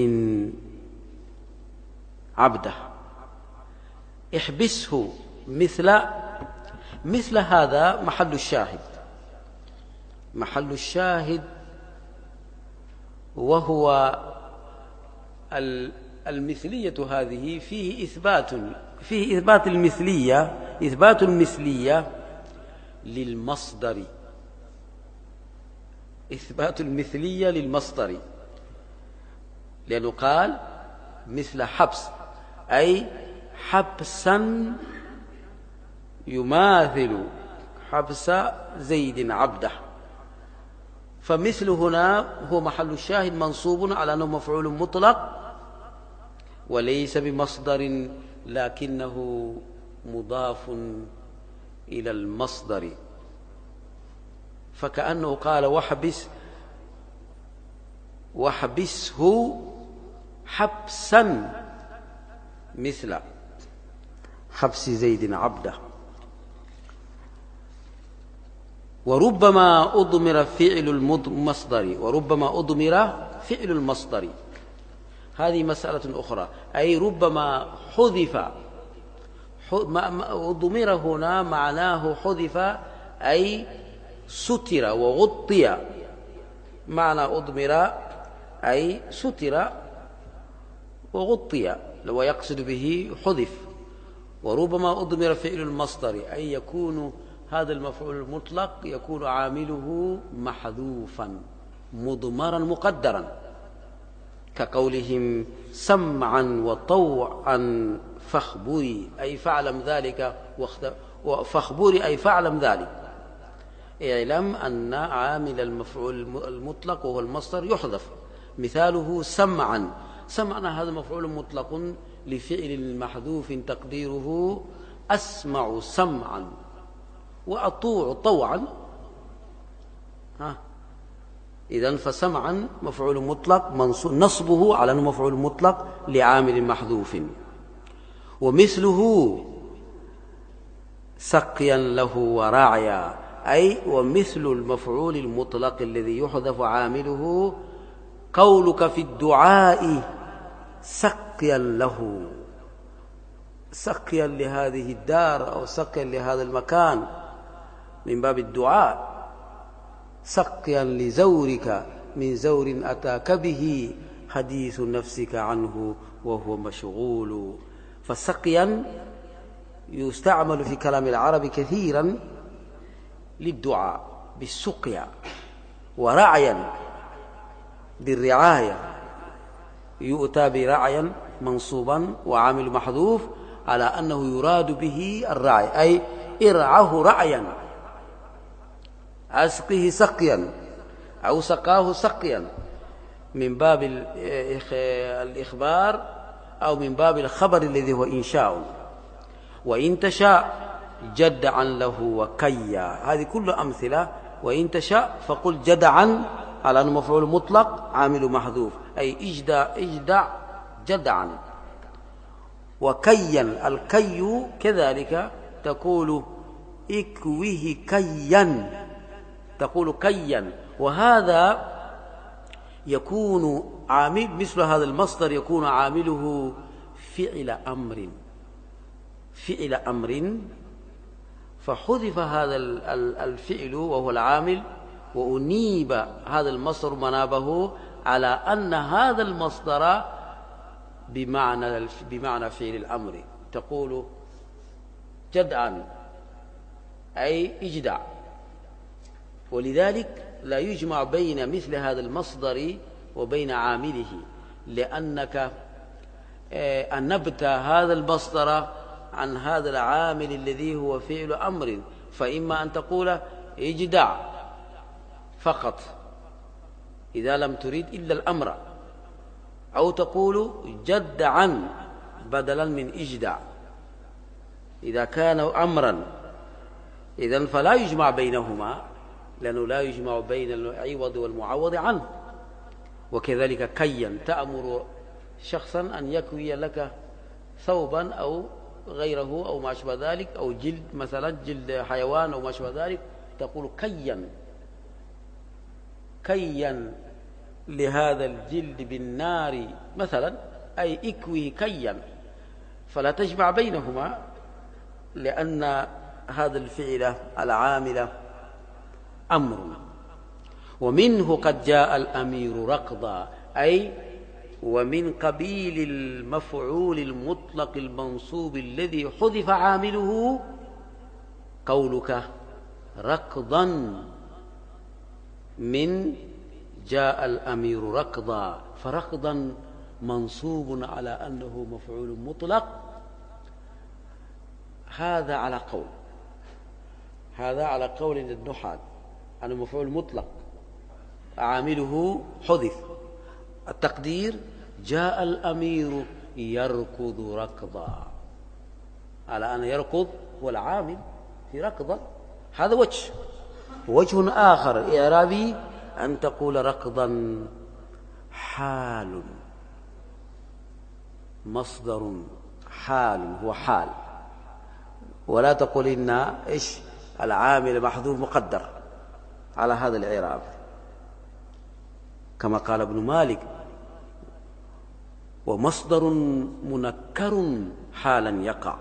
S2: عبده. احبسه مثل هذا محل الشاهد، محل الشاهد وهو المثلية. هذه فيه إثبات المثلية، إثبات المثلية للمصدر، إثبات المثلية للمصدر، لأنه قال مثل حبس، أي حبسا يماثل حبس زيد عبده. فمثل هنا هو محل الشاهد منصوب على أنه مفعول مطلق وليس بمصدر، لكنه مضاف إلى المصدر، فكأنه قال واحبسه حبسا مثل حبس زيد عبده. وربما أضمر فعل المصدر، وربما أضمر فعل المصدر، هذه مسألة أخرى. أي ربما حذف، أضمر هنا معناه حذف، أي ستر وغطي. معنى أضمر أي ستر وغطي، لو يقصد به حذف. وربما أضمر فعل المصدر، أي يكون هذا المفعول المطلق يكون عامله محذوفا مضمرا مقدرا، كقولهم سمعا وطوعا فاخبري، أي فاعلم ذلك، فاخبري أي فاعلم ذلك. اعلم أن عامل المفعول المطلق وهو المصدر يحذف. مثاله سمعا، سمعنا هذا مفعول مطلق لفعل محذوف تقديره أسمع سمعا، وأطوع طوعا. إذن فسمعا مفعول مطلق نصبه على أنه مفعول مطلق لعامل محذوف. ومثله سقيا له وراعيا، أي ومثل المفعول المطلق الذي يحذف عامله قولك في الدعاء سقيا له، سقيا لهذه الدار أو سقيا لهذا المكان من باب الدعاء، سقيا لزورك من زور أتاك به حديث نفسك عنه وهو مشغول. فسقيا يستعمل في كلام العرب كثيرا للدعاء بالسقيا، ورعيا بالرعاية، يؤتى برعيا منصوبا وعامل محذوف على أنه يراد به الرعي، أي ارعه رعيا، أسقه سقيا أو سقاه سقيا، من باب الإخبار أو من باب الخبر الذي هو إنشاء. وإن تشاء جدعا له وكيا، هذه كل أمثلة. وإن تشاء فقل جدعا على أنه مفعول مطلق عامل محذوف، أي اجدع جدعا. وكيا، الكي كذلك تقول اكوه كيا، تقول كيا. وهذا يكون عامل، مثل هذا المصدر يكون عامله فعل أمر، فعل أمر، فحذف هذا الفعل وهو العامل، وأنيب هذا المصدر منابه على أن هذا المصدر بمعنى فعل الأمر. تقول جدعا أي اجدع. ولذلك لا يجمع بين مثل هذا المصدر وبين عامله، لأنك أنبت هذا المصدر عن هذا العامل الذي هو فعل أمر، فإما أن تقول اجدع فقط إذا لم تريد إلا الأمر، أو تقول جدعا بدلا من اجدع إذا كان أمرا. إذن فلا يجمع بينهما، لأنه لا يجمع بين العوض والمعوض عنه. وكذلك كيا، تأمر شخصا أن يكوي لك ثوبا أو غيره أو ما شابه ذلك، أو جلد مثلا، جلد حيوان أو ما شابه ذلك، تقول كيا لهذا الجلد بالنار مثلا، أي اكوي كيا، فلا تجمع بينهما، لأن هذا الفعل العامل أمر. ومنه قد جاء الأمير ركضا، أي ومن قبيل المفعول المطلق المنصوب الذي حذف عامله قولك ركضا، من جاء الأمير ركضا، فركضا منصوب على أنه مفعول مطلق. هذا على قول النحاة أنه مفعول مطلق عامله حذف. التقدير جاء الأمير يركض ركضا، على أن يركض هو العامل في ركضا. هذا وجه آخر إعرابي، أن تقول ركضا حال، مصدر حال هو حال، ولا تقول إن العامل محذوف مقدر على هذا الإعراب، كما قال ابن مالك ومصدر منكر حالا يقع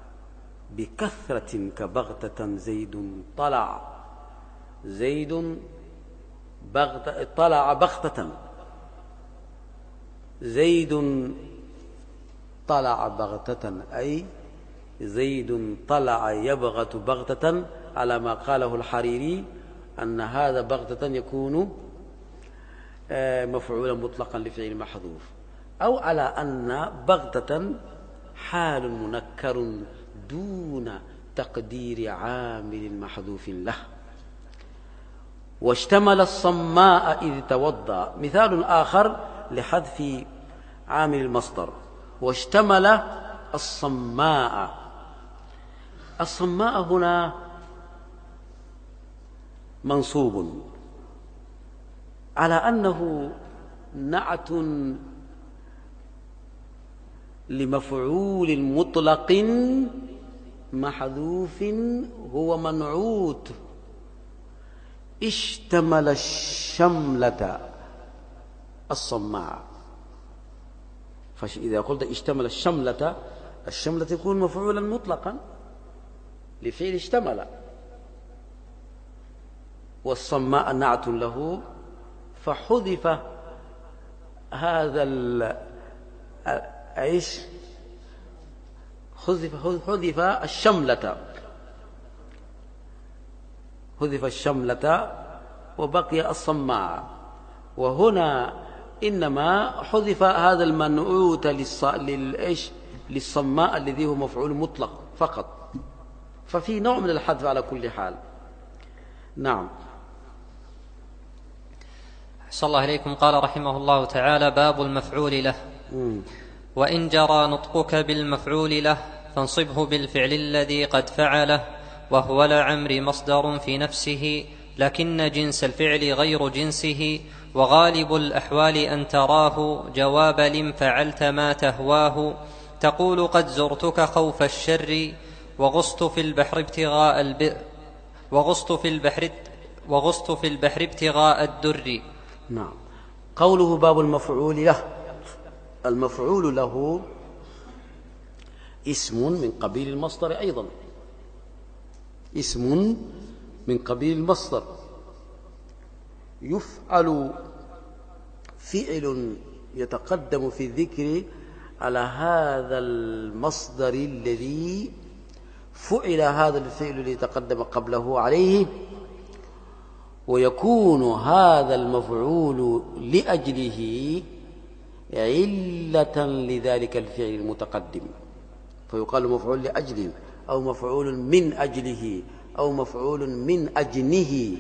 S2: بكثرة كبغتة زيد طلع، طلع بغتة، زيد طلع بغتة، أي زيد طلع يبغت بغتة، على ما قاله الحريري أن هذا بغتة يكون مفعولا مطلقا لفعل محذوف، أو على أن بغتة حال منكر دون تقدير عامل محذوف له. واشتمل الصماء إذ توضأ، مثال آخر لحذف عامل المصدر. واشتمل الصماء هنا منصوب على أنه نعت لمفعول مطلق محذوف هو منعوت. اشتمل الشملة الصماء، فإذا قلت اشتمل الشملة يكون مفعولا مطلقا لفعل اشتمل، والصماء نعت له، فحذف هذا حذف الشملة وبقي الصماء. وهنا إنما حذف هذا المنعوت للصماء الذي هو مفعول مطلق فقط، ففي نوع من الحذف على كل حال. نعم.
S1: أحسن الله إليكم. قال رحمه الله تعالى: باب المفعول له. وإن جرى نطقك بالمفعول له فانصبه بالفعل الذي قد فعله، وهو لعمر مصدر في نفسه، لكن جنس الفعل غير جنسه، وغالب الأحوال أن تراه جواب لم فعلت ما تهواه. تقول قد زرتك خوف الشر، وغصت في البحر ابتغاء الدر.
S2: نعم. قوله باب المفعول له، المفعول له اسم من قبيل المصدر، أيضا اسم من قبيل المصدر، يفعل فعل يتقدم في الذكر على هذا المصدر الذي فعل هذا الفعل الذي تقدم قبله عليه، ويكون هذا المفعول لأجله علة لذلك الفعل المتقدم. فيقال مفعول لأجل، أو مفعول من أجله، أو مفعول من أجنه،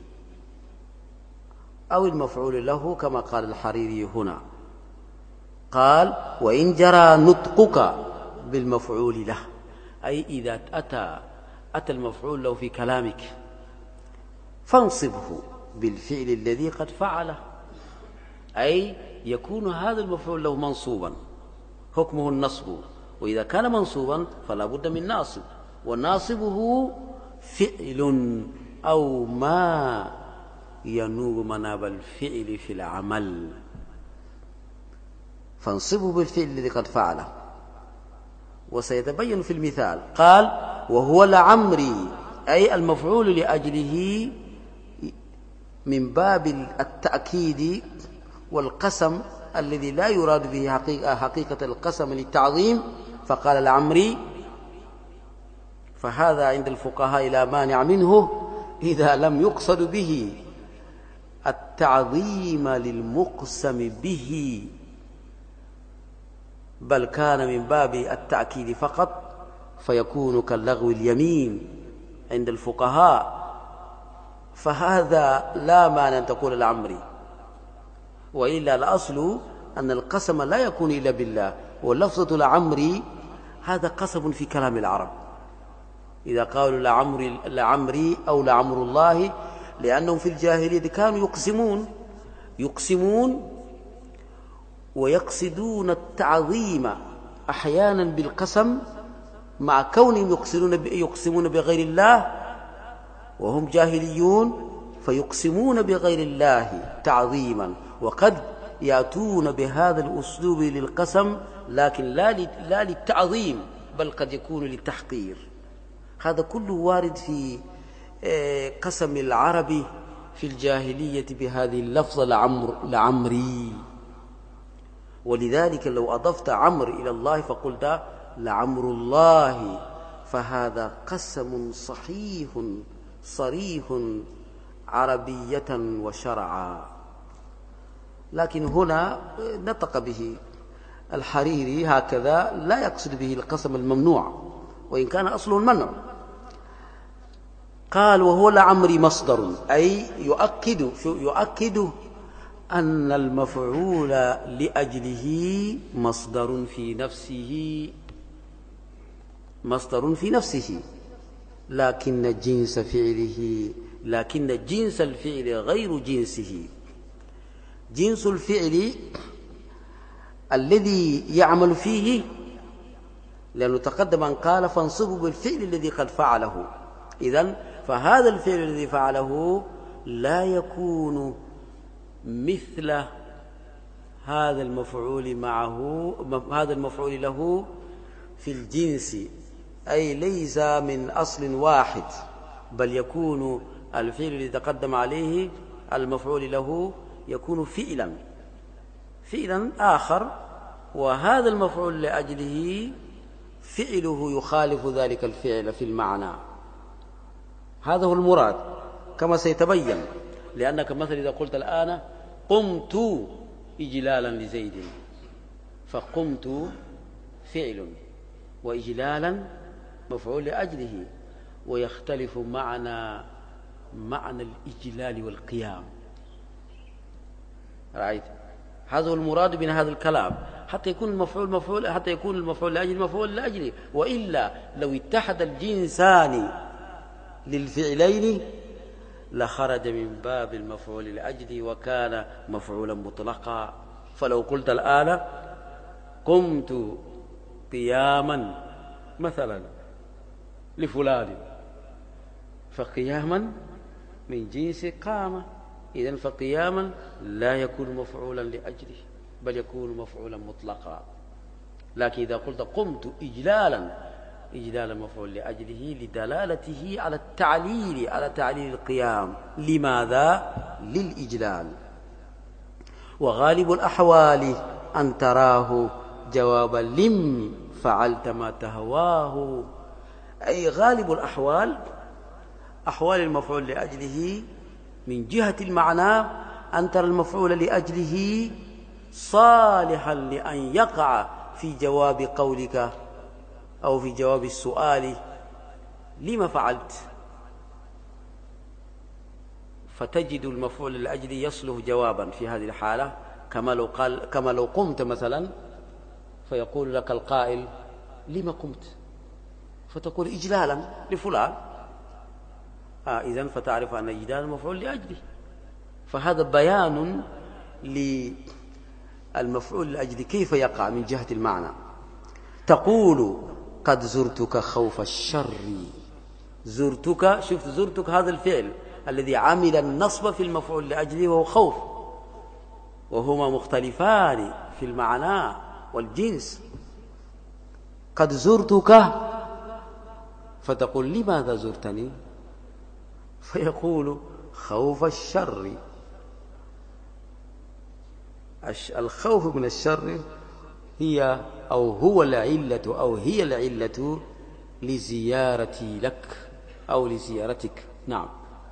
S2: أو المفعول له كما قال الحريري هنا. قال: وإن جرى نطقك بالمفعول له، أي إذا أتى المفعول له في كلامك فانصبه بالفعل الذي قد فعله، أي يكون هذا المفعول له منصوبا حكمه النصب، وإذا كان منصوبا فلا بد من ناصب، وناصبه فعل أو ما ينوب مناب الفعل في العمل، فانصبه بالفعل الذي قد فعله. وسيتبين في المثال. قال: وهو لعمري، أي المفعول لأجله من باب التأكيد والقسم الذي لا يراد به حقيقة القسم للتعظيم، فقال لعمري، فهذا عند الفقهاء لا مانع منه إذا لم يقصد به التعظيم للمقسم به، بل كان من باب التأكيد فقط، فيكون كاللغو اليمين عند الفقهاء، فهذا لا مانع أن تقول لعمري. وإلا الأصل أن القسم لا يكون إلا بالله، واللفظة لعمري هذا قسم في كلام العرب، إذا قالوا لعمري أو لعمر الله، لأنهم في الجاهلية كانوا يقسمون ويقصدون التعظيم أحيانا بالقسم، مع كونهم يقسمون بغير الله وهم جاهليون، فيقسمون بغير الله تعظيما، وقد يأتون بهذا الأسلوب للقسم لكن لا للتعظيم، بل قد يكون للتحقير. هذا كله وارد في قسم العرب في الجاهلية بهذه اللفظة لعمري. ولذلك لو أضفت عمر إلى الله فقلت لعمر الله، فهذا قسم صحيح صريح عربية وشرعا. لكن هنا نطق به الحريري هكذا، لا يقصد به القسم الممنوع، وإن كان أصله المنع. قال: وهو لعمري مصدر، أي يؤكد أن المفعول لأجله مصدر في نفسه، لكن جنس الفعل غير جنسه. جنس الفعل الذي يعمل فيه، لأنه تقدم أن قال فانصبه بالفعل الذي قد فعله، إذن فهذا الفعل الذي فعله لا يكون مثل هذا المفعول له في الجنس، أي ليس من أصل واحد، بل يكون الفعل الذي تقدم عليه المفعول له يكون فعلا آخر، وهذا المفعول لأجله فعله يخالف ذلك الفعل في المعنى. هذا هو المراد كما سيتبين. لأنك مثلا إذا قلت الآن قمت إجلالا لزيد، فقمت فعل وإجلالا مفعول لأجله، ويختلف معنى الإجلال والقيام. رأيت؟ هذا هو المراد من هذا الكلام، حتى يكون المفعول لأجل مفعول لأجله. وإلا لو اتحد الجنسان للفعلين لخرج من باب المفعول لأجله وكان مفعولا مطلقا. فلو قلت الآن قمت قياما مثلا لفلان، فقياما من جنس قام، إذن فقياما لا يكون مفعولا لأجله بل يكون مفعولا مطلقا. لكن إذا قلت قمت إجلالا مفعول لأجله لدلالته على تعليل القيام. لماذا؟ للإجلال. وغالب الأحوال أن تراه جوابا لم فعلت ما تهواه، أي غالب الأحوال، أحوال المفعول لأجله من جهة المعنى أن ترى المفعول لأجله صالحا لأن يقع في جواب قولك أو في جواب السؤال لما فعلت، فتجد المفعول لأجل يصله جوابا في هذه الحالة، كما لو قمت مثلا فيقول لك القائل لما قمت، فتقول إجلالا لفلان، إذن فتعرف أن إجلال المفعول لأجله. فهذا بيان للمفعول لأجله كيف يقع من جهة المعنى. تقول قد زرتك خوف الشر. زرتك، شفت زرتك هذا الفعل الذي عمل النصب في المفعول لأجله وهو خوف، وهما مختلفان في المعنى والجنس. قد زرتك، فتقول لماذا زرتني، فيقول خوف الشر. الخوف من الشر هي أو هو العلة أو هي العلة لزيارتي لك أو لزيارتك. نعم.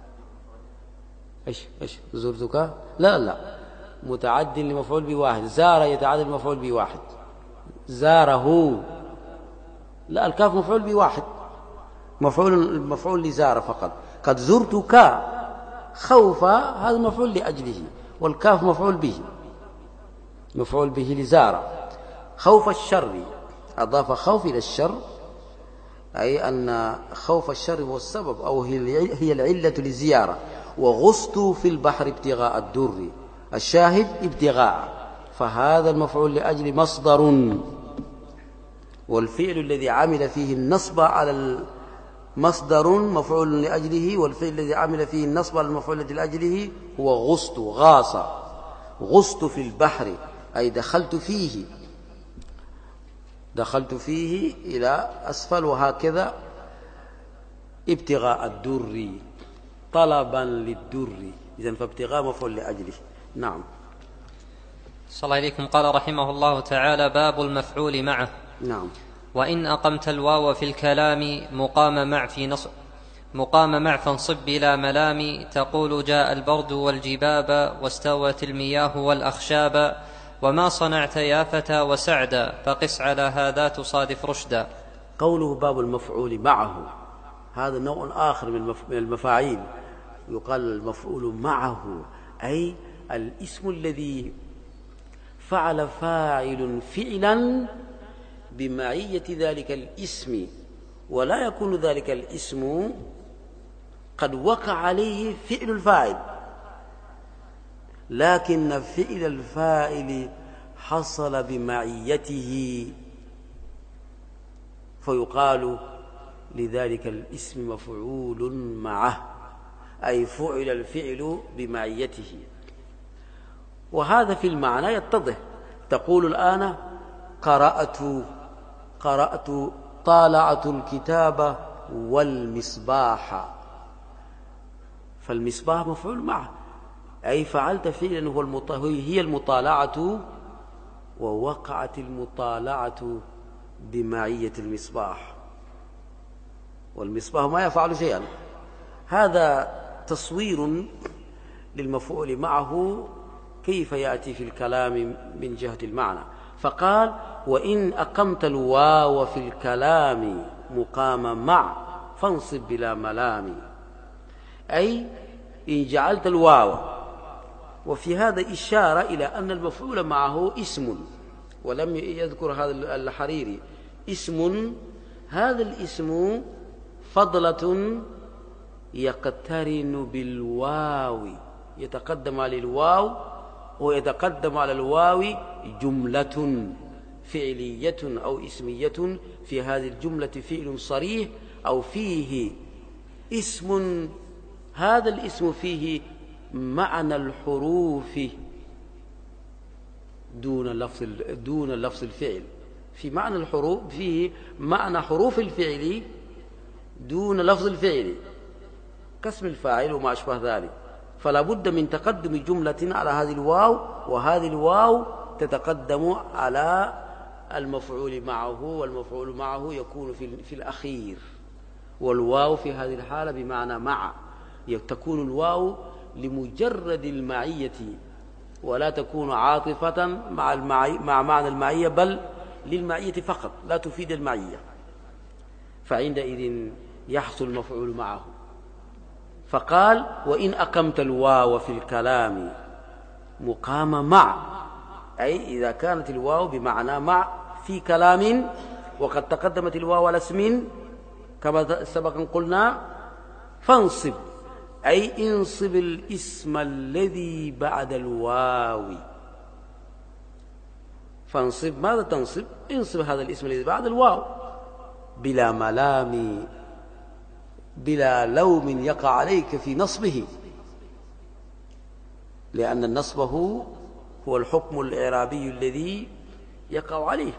S2: إيش زرتك؟ لا متعد لمفعول بواحد. زار يتعدى المفعول بواحد. زاره، لا، الكاف مفعول بواحد، مفعول لزار فقط. قد زرتك خوف هذا مفعول لأجله، والكاف مفعول به لزار. خوف الشر، أضاف خوف إلى الشر، أي أن خوف الشر هو السبب أو هي العلة للزيارة. وغصت في البحر ابتغاء الدر، الشاهد ابتغاء، فهذا المفعول لأجل مصدر، والفعل الذي عمل فيه النصب على مصدر مفعول لأجله، والفعل الذي عمل فيه النصب على المفعول لأجله هو غصت. غاص، غصت في البحر أي دخلت فيه إلى أسفل، وهكذا ابتغاء الدر طلبا للدر، إذن فابتغاء مفعول لأجله. نعم.
S1: صلى الله عليكم. قال رحمه الله تعالى: باب المفعول معه.
S2: نعم.
S1: وإن أقمت الواو في الكلام مقام مع فانصب بلا ملام، تقول جاء البرد والجباب واستوت المياه والأخشاب، وما صنعت يا فتى وسعدا، فقس على هذا تصادف رشدا.
S2: قوله باب المفعول معه، هذا نوع آخر من المفاعيل، يقال المفعول معه، أي الاسم الذي فعل فاعل فعلا بمعية ذلك الاسم، ولا يكون ذلك الاسم قد وقع عليه فعل الفاعل، لكن فعل الفاعل حصل بمعيته، فيقال لذلك الاسم مفعول معه، أي فعل الفعل بمعيته. وهذا في المعنى يتضح. تقول الآن قرأت طالعت الكتاب والمصباح، فالمصباح مفعول معه، أي فعلت فعلا هي المطالعة، ووقعت المطالعة بمعية المصباح، والمصباح ما يفعل شيئا. هذا تصوير للمفعول معه كيف يأتي في الكلام من جهة المعنى. فقال: وإن أقمت الواو في الكلام مقام مع فانصب بلا ملام، أي إن جعلت الواو. وفي هذا إشارة إلى أن المفعول معه اسم، ولم يذكر هذا الحريري اسم. هذا الاسم فضلة يقترن بالواو، يتقدم على الواو، ويتقدم على الواو جملة فعلية أو اسمية. في هذه الجملة فعل صريح أو فيه اسم، هذا الاسم فيه معنى الحروف دون لفظ الفعل، في معنى الحروف، فيه معنى حروف الفعل دون لفظ الفعل، كاسم الفاعل وما أشبه ذلك. فلا بد من تقدم جملة على هذه الواو، وهذه الواو تتقدم على المفعول معه، والمفعول معه يكون في الأخير. والواو في هذه الحالة بمعنى مع، تكون الواو لمجرد المعية، ولا تكون عاطفة مع معنى المعية، بل للمعية فقط، لا تفيد المعية. فعندئذ يحصل المفعول معه. فقال وإن أقمت الواو في الكلام مقام مع، أي إذا كانت الواو بمعنى مع في كلام وقد تقدمت الواو على اسم كما سبقا قلنا، فانصب، أي انصب الاسم الذي بعد الواو. فانصب، ماذا تنصب؟ انصب هذا الاسم الذي بعد الواو بلا ملام، بلا لوم يقع عليك في نصبه، لأن نصبه هو الحكم الإعرابي الذي يقع عليه.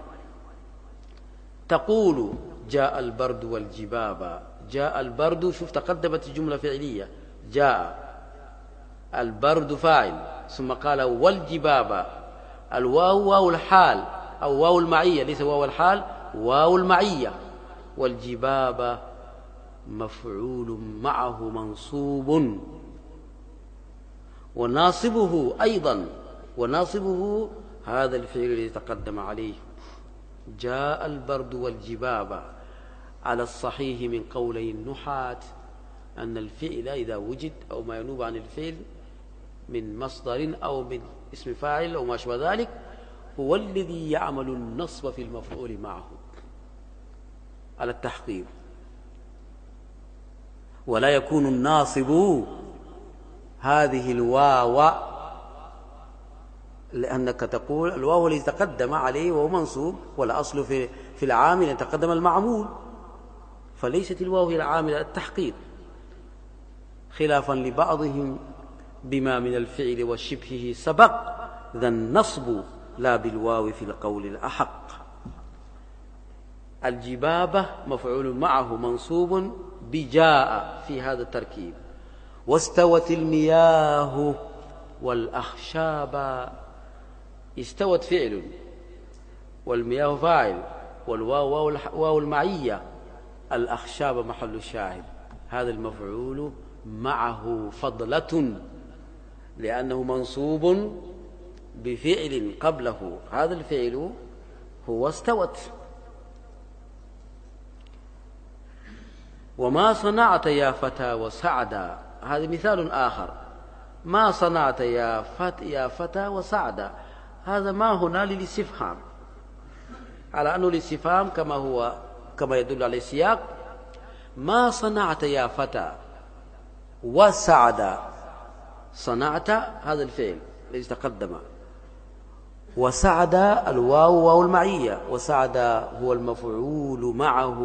S2: تقول جاء البرد والجباب. جاء البرد، شوف تقدمت الجملة فعلية، جاء البرد فاعل، ثم قال والجباب. الواو واو الحال أو واو المعية، ليس واو الحال، واو المعية. والجباب مفعول معه منصوب، وناصبه أيضا، وناصبه هذا الفعل الذي تقدم عليه، جاء البرد والجباب. على الصحيح من قولي النحاة أن الفعل إذا وجد أو ما ينوب عن الفعل من مصدر أو من اسم فاعل أو ما شابه ذلك هو الذي يعمل النصب في المفعول معه على التحقيق، ولا يكون الناصب هذه الواو، لأنك تقول الواو الذي تقدم عليه وهو منصوب، والأصل في العامل أن تقدم المعمول، فليست الواو هي العامل التحقيق، خلافا لبعضهم بما من الفعل وشبهه سبق ذا النصب لا بالواو في القول الأحق. الجبابة مفعول معه منصوب بجاء في هذا التركيب. واستوت المياه والأخشاب. استوت فعل والمياه فاعل والواو واو المعية، الأخشاب محل الشاهد، هذا المفعول معه فضلة لأنه منصوب بفعل قبله، هذا الفعل هو استوت. وما صنعت يا فتى وسعدا، هذا مثال آخر. ما صنعت يا فتى وسعدا، هذا ما هنا للاستفهام، على أنه الاستفهام كما يدل عليه السياق. ما صنعت يا فتى وسعدا، صنعت هذا الفعل الذي تقدم، وسعد الواو واو المعية، وسعد هو المفعول معه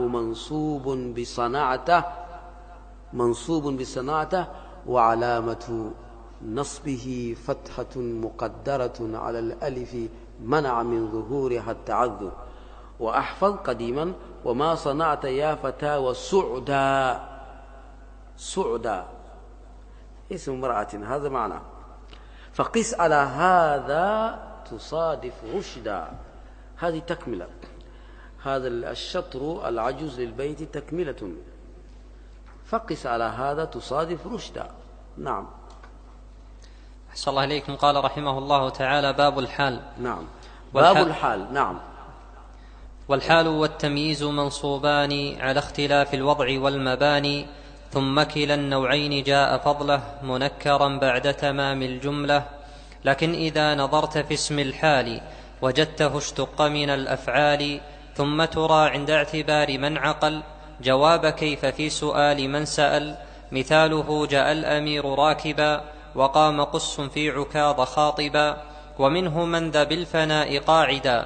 S2: منصوب بصنعته، وعلامة نصبه فتحة مقدرة على الألف منع من ظهورها التعذر. وأحفظ قديما وما صنعت يا فتى وسعدا، سعدا اسم امرأة، هذا معنى. فقس على هذا تصادف رشدا، هذه تكملة، هذا الشطر العجوز للبيت تكملة. فقس على هذا تصادف رشدا. نعم.
S1: أحسن الله إليكم. قال رحمه الله تعالى باب الحال.
S2: نعم، باب الحال. نعم.
S1: والحال والتمييز منصوبان على اختلاف الوضع والمباني، ثم كلا النوعين جاء فضله منكرا بعد تمام الجملة. لكن إذا نظرت في اسم الحال وجدته اشتق من الأفعال، ثم ترى عند اعتبار من عقل جواب كيف في سؤال من سأل. مثاله جاء الأمير راكبا وقام قس في عكاظ خاطبا، ومنه من ذا بالفناء قاعدا.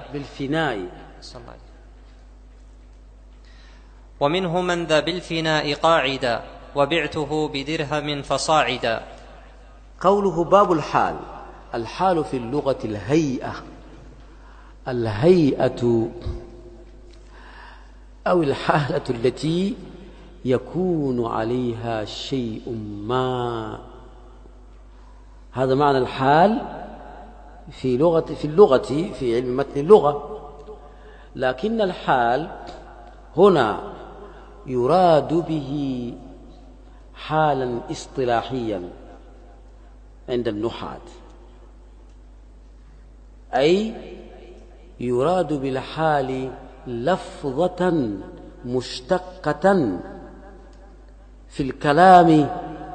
S1: ومنه من ذا بالفناء قاعدا وبعته بدرهم فصاعدا.
S2: قوله باب الحال. الحال في اللغة الهيئة، الهيئة أو الحالة التي يكون عليها شيء ما، هذا معنى الحال في اللغة في علم متن اللغة. لكن الحال هنا يراد به حالا اصطلاحيا عند النحاة، أي يراد بالحال لفظة مشتقة في الكلام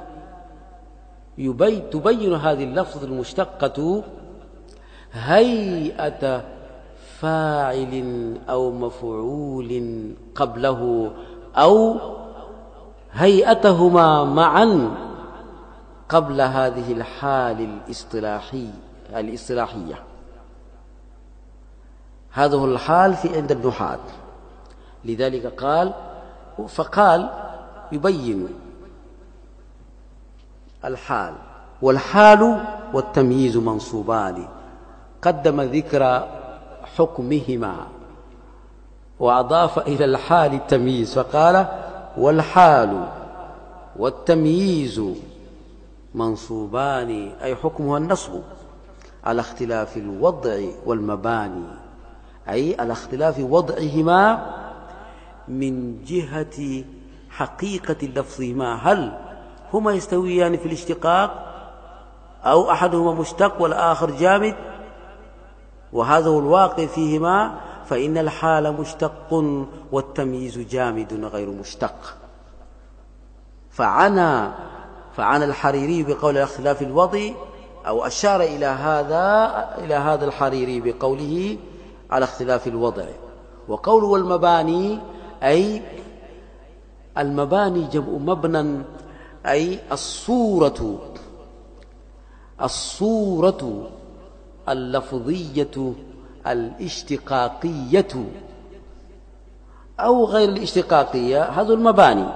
S2: تبين هذه اللفظة المشتقة هيئة فاعل أو مفعول قبله أو هيئتهما معا قبل هذه الحال الاصطلاحية. هذا هو الحال عند النحاة. لذلك فقال يبين الحال، والحال والتمييز منصوبان، قدم ذكر حكمهما وأضاف إلى الحال التمييز فقال والحال والتمييز منصوبان، أي حكمها النصب على اختلاف الوضع والمباني، أي على اختلاف وضعهما من جهة حقيقة لفظهما، هل هما يستويان في الاشتقاق أو أحدهما مشتق والآخر جامد، وهذا هو الواقع فيهما، فإن الحال مشتق والتمييز جامد غير مشتق. فعنى الحريري بقول اختلاف الوضع، أو أشار إلى هذا الحريري بقوله على اختلاف الوضع. وقوله والمباني، أي المباني جمع مبنى، أي الصورة اللفظية الاشتقاقية أو غير الاشتقاقية، هذا المباني.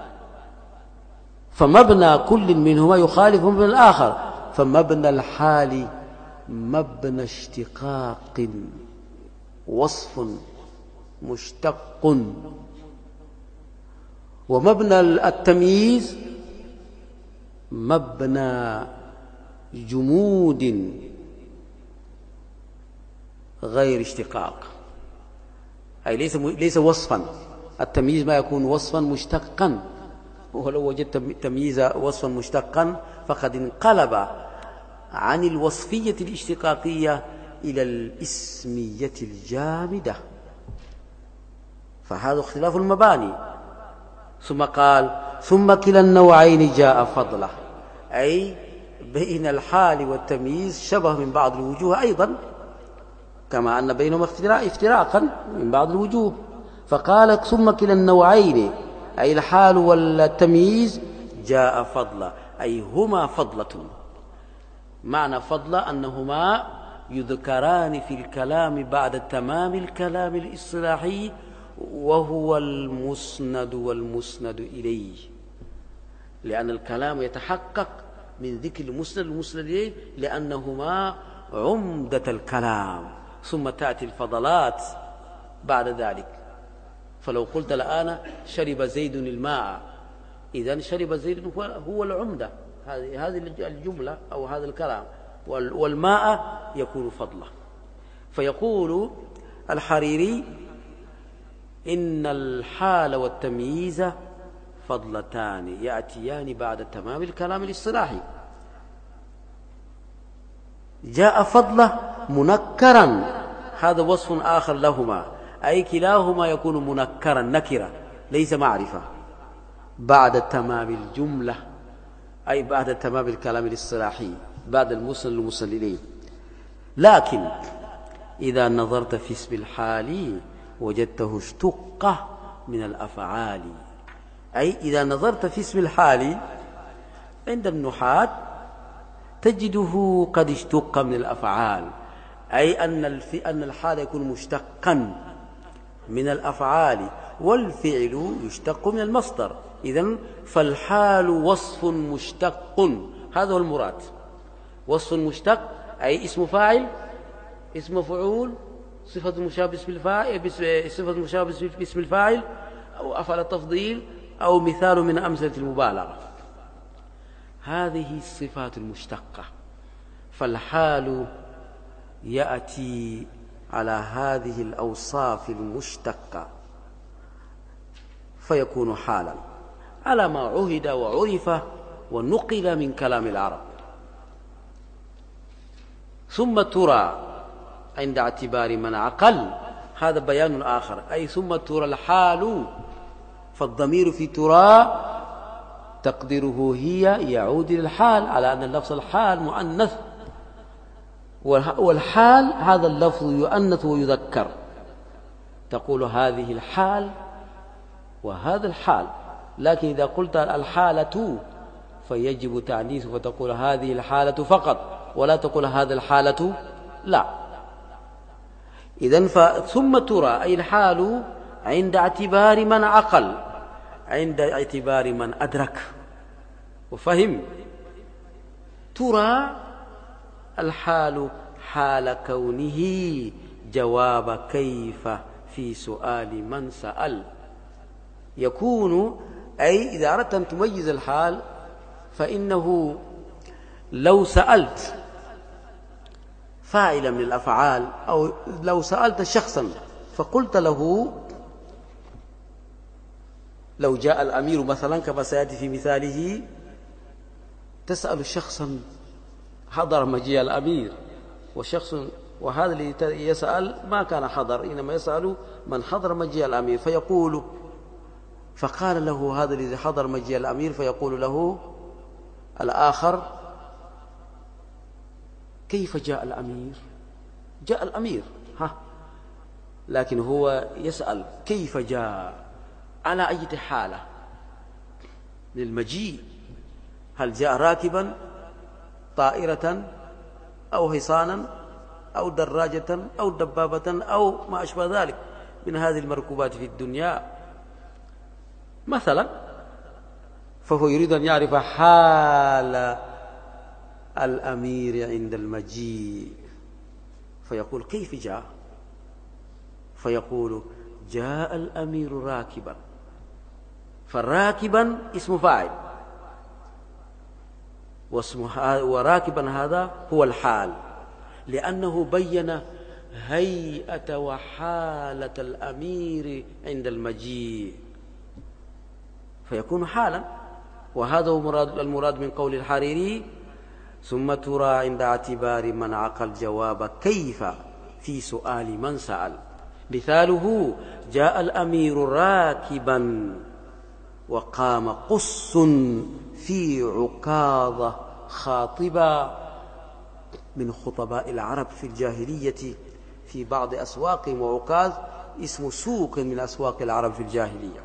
S2: فمبنى كل منهما يخالف مبنى الآخر، فمبنى الحال مبنى اشتقاق وصف مشتق، ومبنى التمييز مبنى جمود غير اشتقاق، أي ليس وصفا. التمييز ما يكون وصفا مشتقا، ولو وجدت تمييز وصفا مشتقا فقد انقلب عن الوصفية الاشتقاقية إلى الاسمية الجامدة، فهذا اختلاف المباني. ثم قال ثم كلا النوعين جاء فضله، أي بين الحال والتمييز شبه من بعض الوجوه أيضا، كما أن بينهما افتراقا من بعض الوجوه. فقال ثم كلا النوعين، أي الحال والتمييز جاء فضلا، أي هما فضلة. معنى فضلة أنهما يذكران في الكلام بعد تمام الكلام الاصطلاحي، وهو المسند والمسند إليه، لأن الكلام يتحقق من ذكر المسند والمسند إليه لأنهما عمدة الكلام، ثم تأتي الفضلات بعد ذلك. فلو قلت الآن شرب زيد الماء، إذن شرب زيد هو العمدة، هذه الجملة أو هذا الكلام، والماء يكون فضلا. فيقول الحريري إن الحال والتمييز فضلتان يأتيان بعد تمام الكلام الاصطلاحي. جاء فضله منكرا، هذا وصف آخر لهما، أي كلاهما يكون منكرا نكرة ليس معرفة بعد تمام الجملة، أي بعد تمام الكلام الاصطلاحي، بعد المسند المسند إليه. لكن إذا نظرت في اسم الحال وجدته اشتق من الأفعال، أي إذا نظرت في اسم الحال عند النحاة تجده قد اشتق من الأفعال، أي أن الحال يكون مشتقا من الأفعال، والفعل يشتق من المصدر. إذن فالحال وصف مشتق، هذا هو المراد. وصف مشتق أي اسم فاعل، اسم مفعول، صفة مشابه باسم الفاعل، صفة مشابه باسم الفاعل، أو أفعل التفضيل، أو مثال من أمثلة المبالغة. هذه الصفات المشتقة. فالحال يأتي على هذه الأوصاف المشتقة فيكون حالا على ما عهد وعرف ونقل من كلام العرب. ثم ترى عند اعتبار من عقل هذا بيان آخر، أي ثم ترى الحال، فالضمير في ترى تقديره هي يعود إلى الحال، على أن اللفظ الحال مؤنث، والحال هذا اللفظ يؤنث ويذكر، تقول هذه الحال وهذا الحال. لكن إذا قلت الحالة فيجب تعنيث، فتقول هذه الحالة فقط، ولا تقول هذه الحالة، لا. إذن ثم ترى أي الحال عند اعتبار من عقل، عند اعتبار من أدرك وفهم. ترى الحال حال كونه جواب كيف في سؤال من سأل، يكون أي إذا أردت أن تميز الحال فإنه لو سألت فاعلا من الأفعال، أو لو سألت شخصا فقلت له، لو جاء الأمير مثلا كما سيأتي في مثاله، تسأل شخصا حضر مجيء الأمير، وهذا اللي يسأل ما كان حضر، إنما يسأل من حضر مجيء الأمير، فقال له هذا الذي حضر مجيء الأمير، فيقول له الآخر كيف جاء الأمير؟ جاء الأمير لكن هو يسأل كيف جاء، على أي حالة للمجيء، هل جاء راكبا طائرة أو حصانا أو دراجة أو دبابة أو ما أشبه ذلك من هذه المركوبات في الدنيا مثلا، فهو يريد أن يعرف حال الأمير عند المجيء، فيقول كيف جاء؟ فيقول جاء الأمير راكبا، فالراكبا اسم فاعل، وراكبا هذا هو الحال، لأنه بين هيئة وحالة الأمير عند المجيء، فيكون حالا. وهذا هو المراد من قول الحريري ثم ترى عند اعتبار من عقل جواب كيف في سؤال من سأل. مثاله جاء الأمير راكبا وقام قص في عكاظة خاطبا، من خطباء العرب في الجاهلية في بعض أسواقهم، وعكاظ اسم سوق من أسواق العرب في الجاهلية،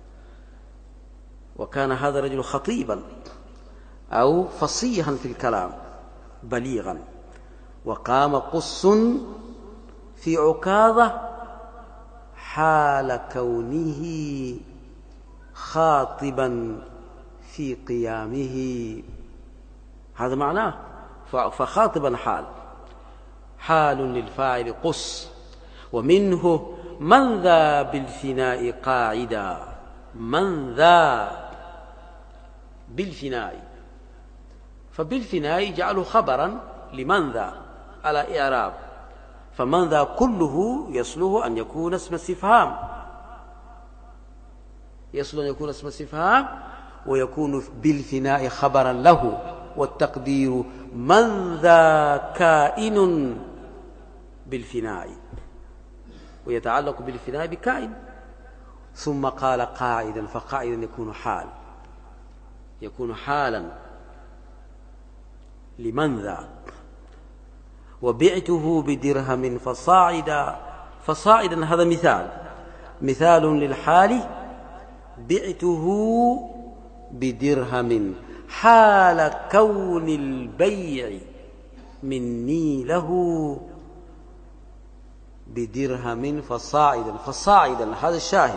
S2: وكان هذا الرجل خطيبا أو فصيحا في الكلام بليغا، وقام قص في عكاظة حال كونه خاطبا في قيامه، هذا معناه. فخاطبا حال للفاعل قص. ومنه من ذا بالفناء قاعدا، من ذا بالفناء، فبالفناء جعله خبرا لمن ذا على إعراب، فمن ذا كله يصله أن يكون اسم استفهام، يصله أن يكون اسم استفهام، ويكون بالفناء خبرا له، والتقدير من ذا كائن بالفناء، ويتعلق بالفناء بكائن. ثم قال قاعدا، فقاعدا يكون حالا لمن ذا. وبعته بدرهم فصاعدا هذا مثال للحال، بعته بدرهم حال كون البيع مني له بدرهم فصاعدا هذا الشاهد،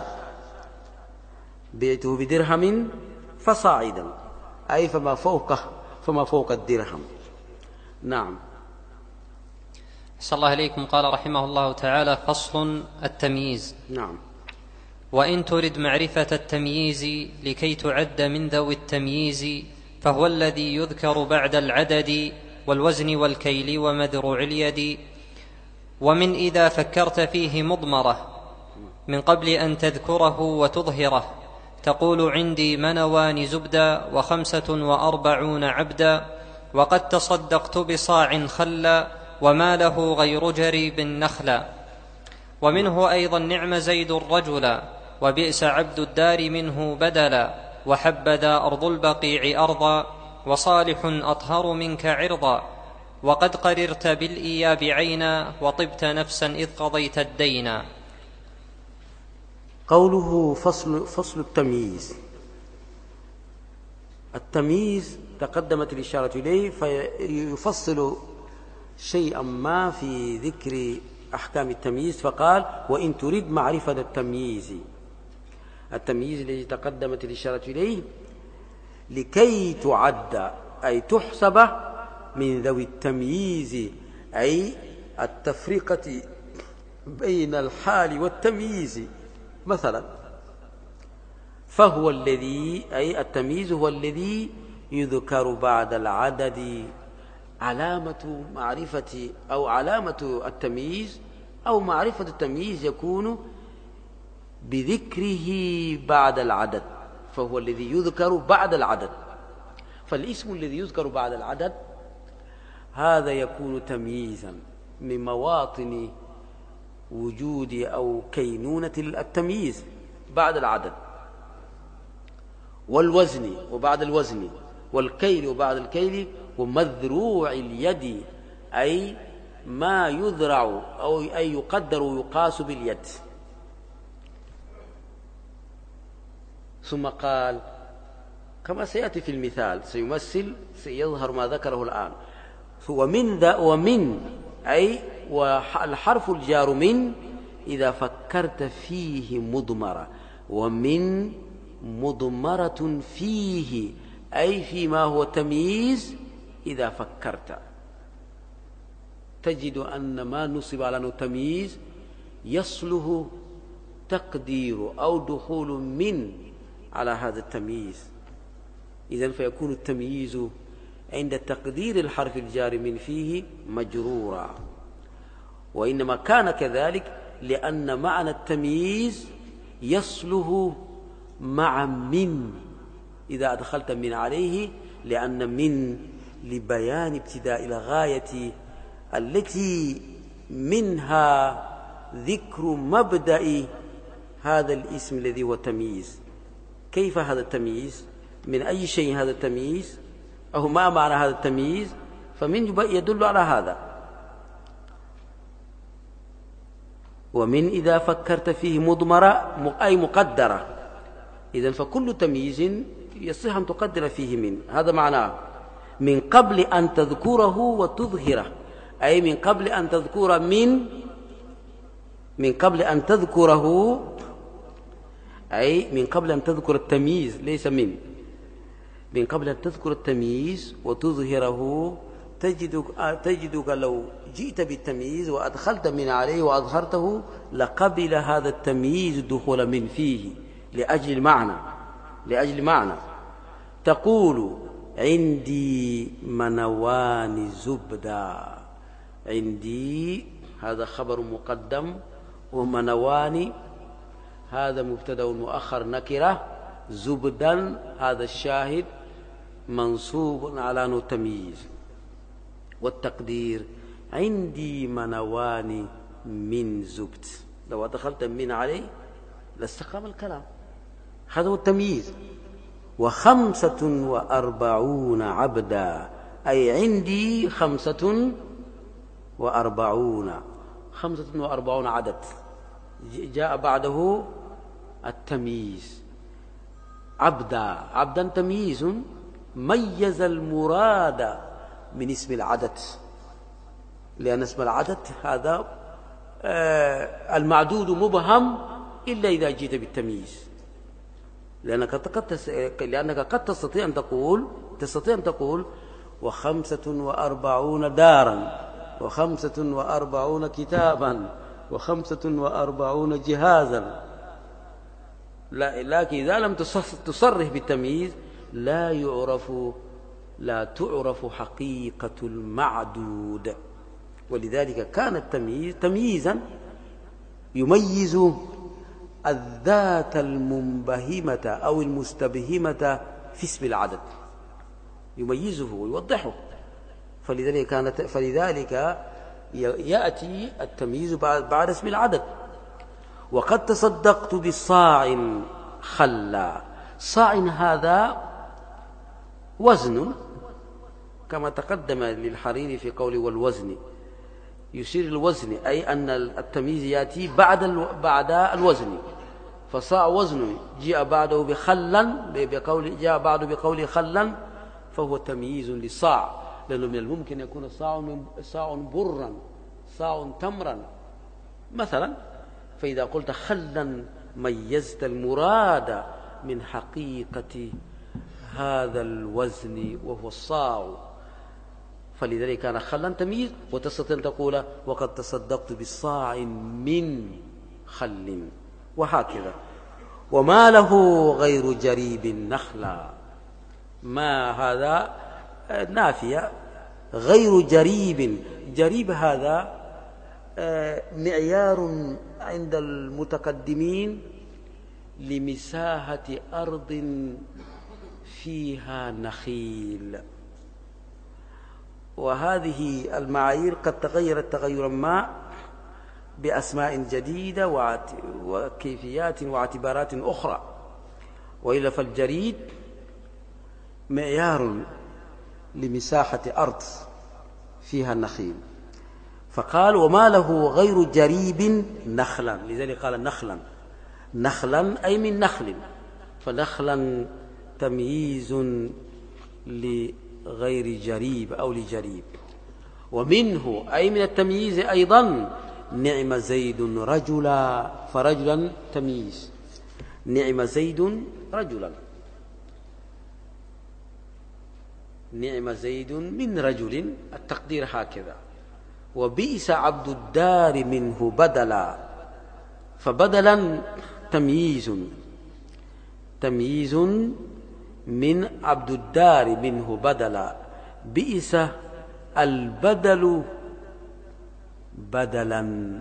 S2: بعته بدرهم فصاعدا أي فما فوق الدرهم. نعم.
S1: أحسن الله إليكم. قال رحمه الله تعالى: فصل التمييز.
S2: نعم.
S1: وإن ترد معرفة التمييز لكي تعد من ذوي التمييز، فهو الذي يذكر بعد العدد والوزن والكيل ومذروع اليد. ومن إذا فكرت فيه مضمرة من قبل أن تذكره وتظهره، تقول عندي منوان زبدا 45 عبدا، وقد تصدقت بصاع خلا وما له غير جريب نخلا. ومنه أيضا نعم زيد رجلا، وبئس عبد الدار منه بدلا، وحبذا أرض البقيع أرضا، وصالح أطهر منك عرضا، وقد قررت بالإياب عينا، وطبت نفسا إذ قضيت الدينا.
S2: قوله فصل التمييز. التمييز تقدمت الإشارة إليه، فيفصل شيئا ما في ذكر أحكام التمييز، فقال وإن تريد معرفة التمييز. التمييز الذي تقدمت الإشارة إليه لكي تعد أي تحسب من ذوي التمييز، أي التفرقة بين الحال والتمييز. مثلا فهو الذي، أي التمييز هو الذي يذكر بعد العدد. علامة معرفة أو علامة التمييز أو معرفة التمييز يكون بذكره بعد العدد، فهو الذي يذكر بعد العدد. فالاسم الذي يذكر بعد العدد هذا يكون تمييزا من مواطن وجود أو كينونة التمييز بعد العدد، والوزن وبعد الوزن، والكيل وبعد الكيل، ومذروع اليد أي ما يذرع أو أي يقدر ويقاس باليد. ثم قال كما سيأتي في المثال، سيظهر ما ذكره الآن. ومن أي والحرف الجار من إذا فكرت فيه مضمرة، ومن مضمرة فيه أي فيما هو تمييز. إذا فكرت تجد أن ما نصب على أنه تمييز يصله تقدير أو دخول من على هذا التمييز. إذن فيكون التمييز عند تقدير الحرف الجار من فيه مجرورا، وإنما كان كذلك لأن معنى التمييز يصله مع من إذا أدخلت من عليه، لأن من لبيان ابتداء الغاية التي منها ذكر مبدأ هذا الاسم الذي هو تمييز. كيف هذا التمييز؟ من أي شيء هذا التمييز؟ أو ما معنى هذا التمييز؟ فمن يدل على هذا. ومن إذا فكرت فيه مضمرة أي مقدرة، إذن فكل تمييز يصح أن تقدر فيه من، هذا معناه من قبل أن تذكره وتظهره، أي من قبل أن تذكر من قبل أن تذكره، أي من قبل أن تذكر التمييز، ليس من قبل أن تذكر التمييز وتظهره. تجدك لو جئت بالتمييز وأدخلت من عليه وأظهرته لقبل هذا التمييز دخول من فيه لأجل معنى. تقول عندي منوان زبدا. عندي هذا خبر مقدم، ومنوان هذا مبتدأ مؤخر نكرة، زبدا هذا الشاهد منصوب على أنه تمييز. والتقدير عندي منوان من زبد، لو أدخلت من عليه لاستقام الكلام، هذا هو التمييز. 45 عبدا، أي عندي 45 عدد، جاء بعده التمييز. عبدا تمييز ميز المراد من اسم العدد، لأن اسم العدد هذا المعدود مبهم إلا إذا جئت بالتمييز، لأنك قد تستطيع أن تقول 45 دارا، 45 كتابا، 45 جهازا، لكن إذا لم تصرح بالتمييز لا تعرف حقيقة المعدود. ولذلك كان التمييز تمييزا يميز الذات المنبهمة أو المستبهمة في اسم العدد، يميزه ويوضحه. فلذلك يأتي التمييز بعد اسم العدد، وقد تصدقت بصاع خلا. صاع هذا وزن كما تقدم للحريري في قوله والوزن، يشير الوزن أي أن التمييز يأتي بعد الوزن. فصاع وزن جاء بعده جاء بعده بقوله خلا، فهو تمييز للصاع، لأنه من الممكن يكون صاع برا، صاع تمرا مثلا. فإذا قلت خلا ميزت المراد من حقيقة هذا الوزن وهو الصاع، فلذلك كان خلا تمييز. وتستطيع أن تقول وقد تصدقت بالصاع من خل، وهكذا. وما له غير جريب نخلا، ما هذا نافية، غير جريب. جريب هذا معيار عند المتقدمين لمساحة أرض فيها نخيل، وهذه المعايير قد تغيرت تغيرا ما بأسماء جديدة وكيفيات واعتبارات أخرى، وإلا فالجريد معيار لمساحة أرض فيها النخيل. فقال وما له غير جريب نخلا، لذلك قال نخلا، نخلا أي من نخل، فنخلا تمييز لغير جريب أو لجريب. ومنه أي من التمييز أيضا نعم زيد رجلا، فرجلا تمييز، نعم زيد رجلا، نعم زيد من رجل، التقدير هكذا. وبئس عبد الدار منه بدلا، فبدلا تمييز، تمييز من عبد الدار منه بدلا. بئس البدل بدلا،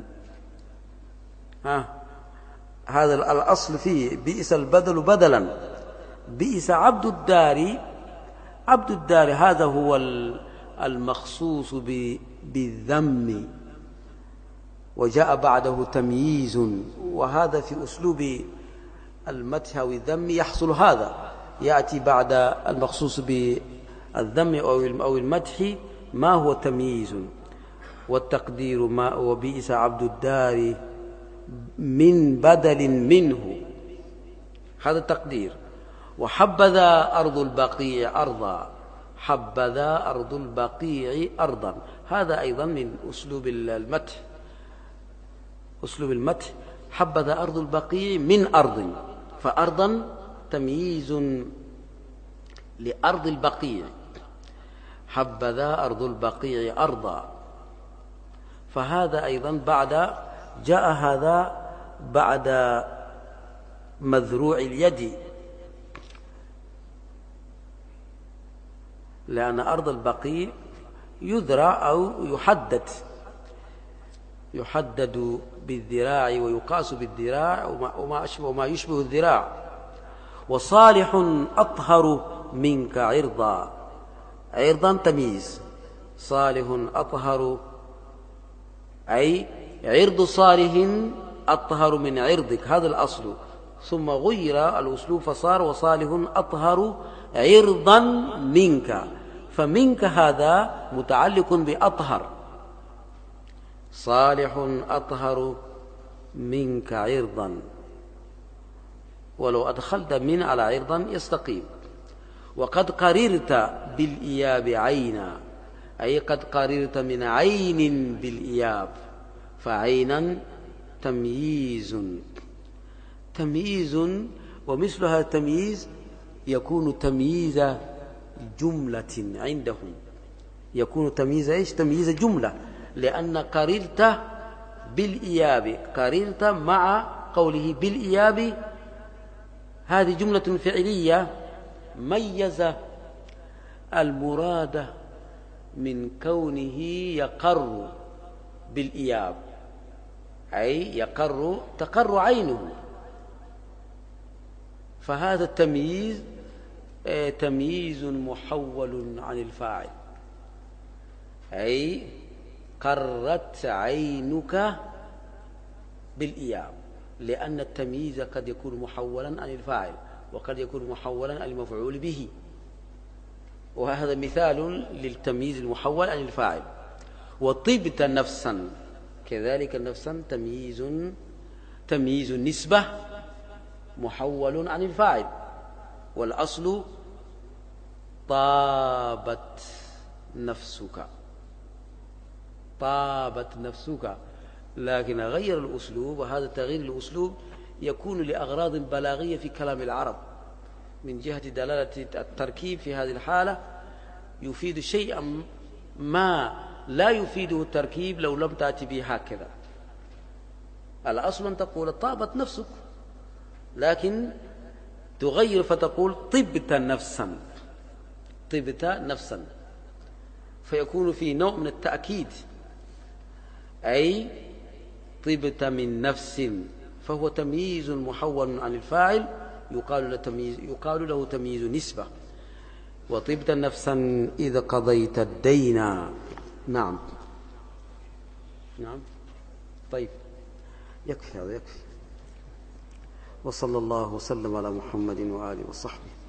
S2: هذا الأصل فيه بئس البدل بدلا. بئس عبد الدار، عبد الدار هذا هو المخصوص بالذم، وجاء بعده تمييز، وهذا في أسلوب المدح أو الذم يحصل هذا، يأتي بعد المخصوص بالذم أو المدح ما هو تمييز. والتقدير ما وبئس عبد الدار من بدل منه، هذا التقدير. وحبذا أرض البقيع أرضا، حبذا أرض البقيع أرضا، هذا أيضا من أسلوب المدح، أسلوب المدح. حبذا أرض البقيع من أرض، فأرضا تمييز لأرض البقيع، حبذا أرض البقيع أرضا. فهذا أيضا جاء هذا بعد مذروع اليد، لأن أرض البقيع يذرع أو يحدد بالذراع ويقاس بالذراع وما يشبه الذراع. وصالح أطهر منك عرضا، عرضا تمييز، صالح أطهر أي عرض صالح أطهر من عرضك، هذا الأصل. ثم غير الأسلوب فصار وصالح أطهر عرضا منك، فمنك هذا متعلق بأطهر، صالح أطهر منك عرضا، ولو أدخلت من على عرضا يستقيم. وقد قررت بالإياب عينا، أي قد قررت من عين بالإياب، فعينا تمييز، تمييز. ومثل هذا التمييز يكون تمييز جملة عندهم، يكون تمييز إيش؟ تمييز جملة، لأن قررت بالإياب، قررت مع قوله بالإياب، هذه جملة فعلية ميز المراد من كونه يقر بالإياب، أي يقر تقر عينه. فهذا التمييز تمييز محول عن الفاعل، أي قرت عينك بالإياب، لأن التمييز قد يكون محولا عن الفاعل وقد يكون محولا عن المفعول به، وهذا مثال للتمييز المحول عن الفاعل. وطبت نفسا كذلك، نفسا تمييز النسبة محول عن الفاعل، والأصل طابت نفسك، لكن غير الأسلوب، وهذا تغيير الأسلوب يكون لأغراض بلاغية في كلام العرب، من جهة دلالة التركيب في هذه الحالة يفيد شيئا ما لا يفيده التركيب لو لم تأتي به هكذا. الأصل أن تقول طابت نفسك، لكن تغير فتقول طبت نفسا، فيكون في نوع من التأكيد، أي طبت من نفس، فهو تمييز محول عن الفاعل يقال له تمييز نسبة. وطبت نفسا إذا قضيت الدين. نعم. طيب، يكفي هذا، يكفي. وصلى الله وسلم على محمد وآله وصحبه.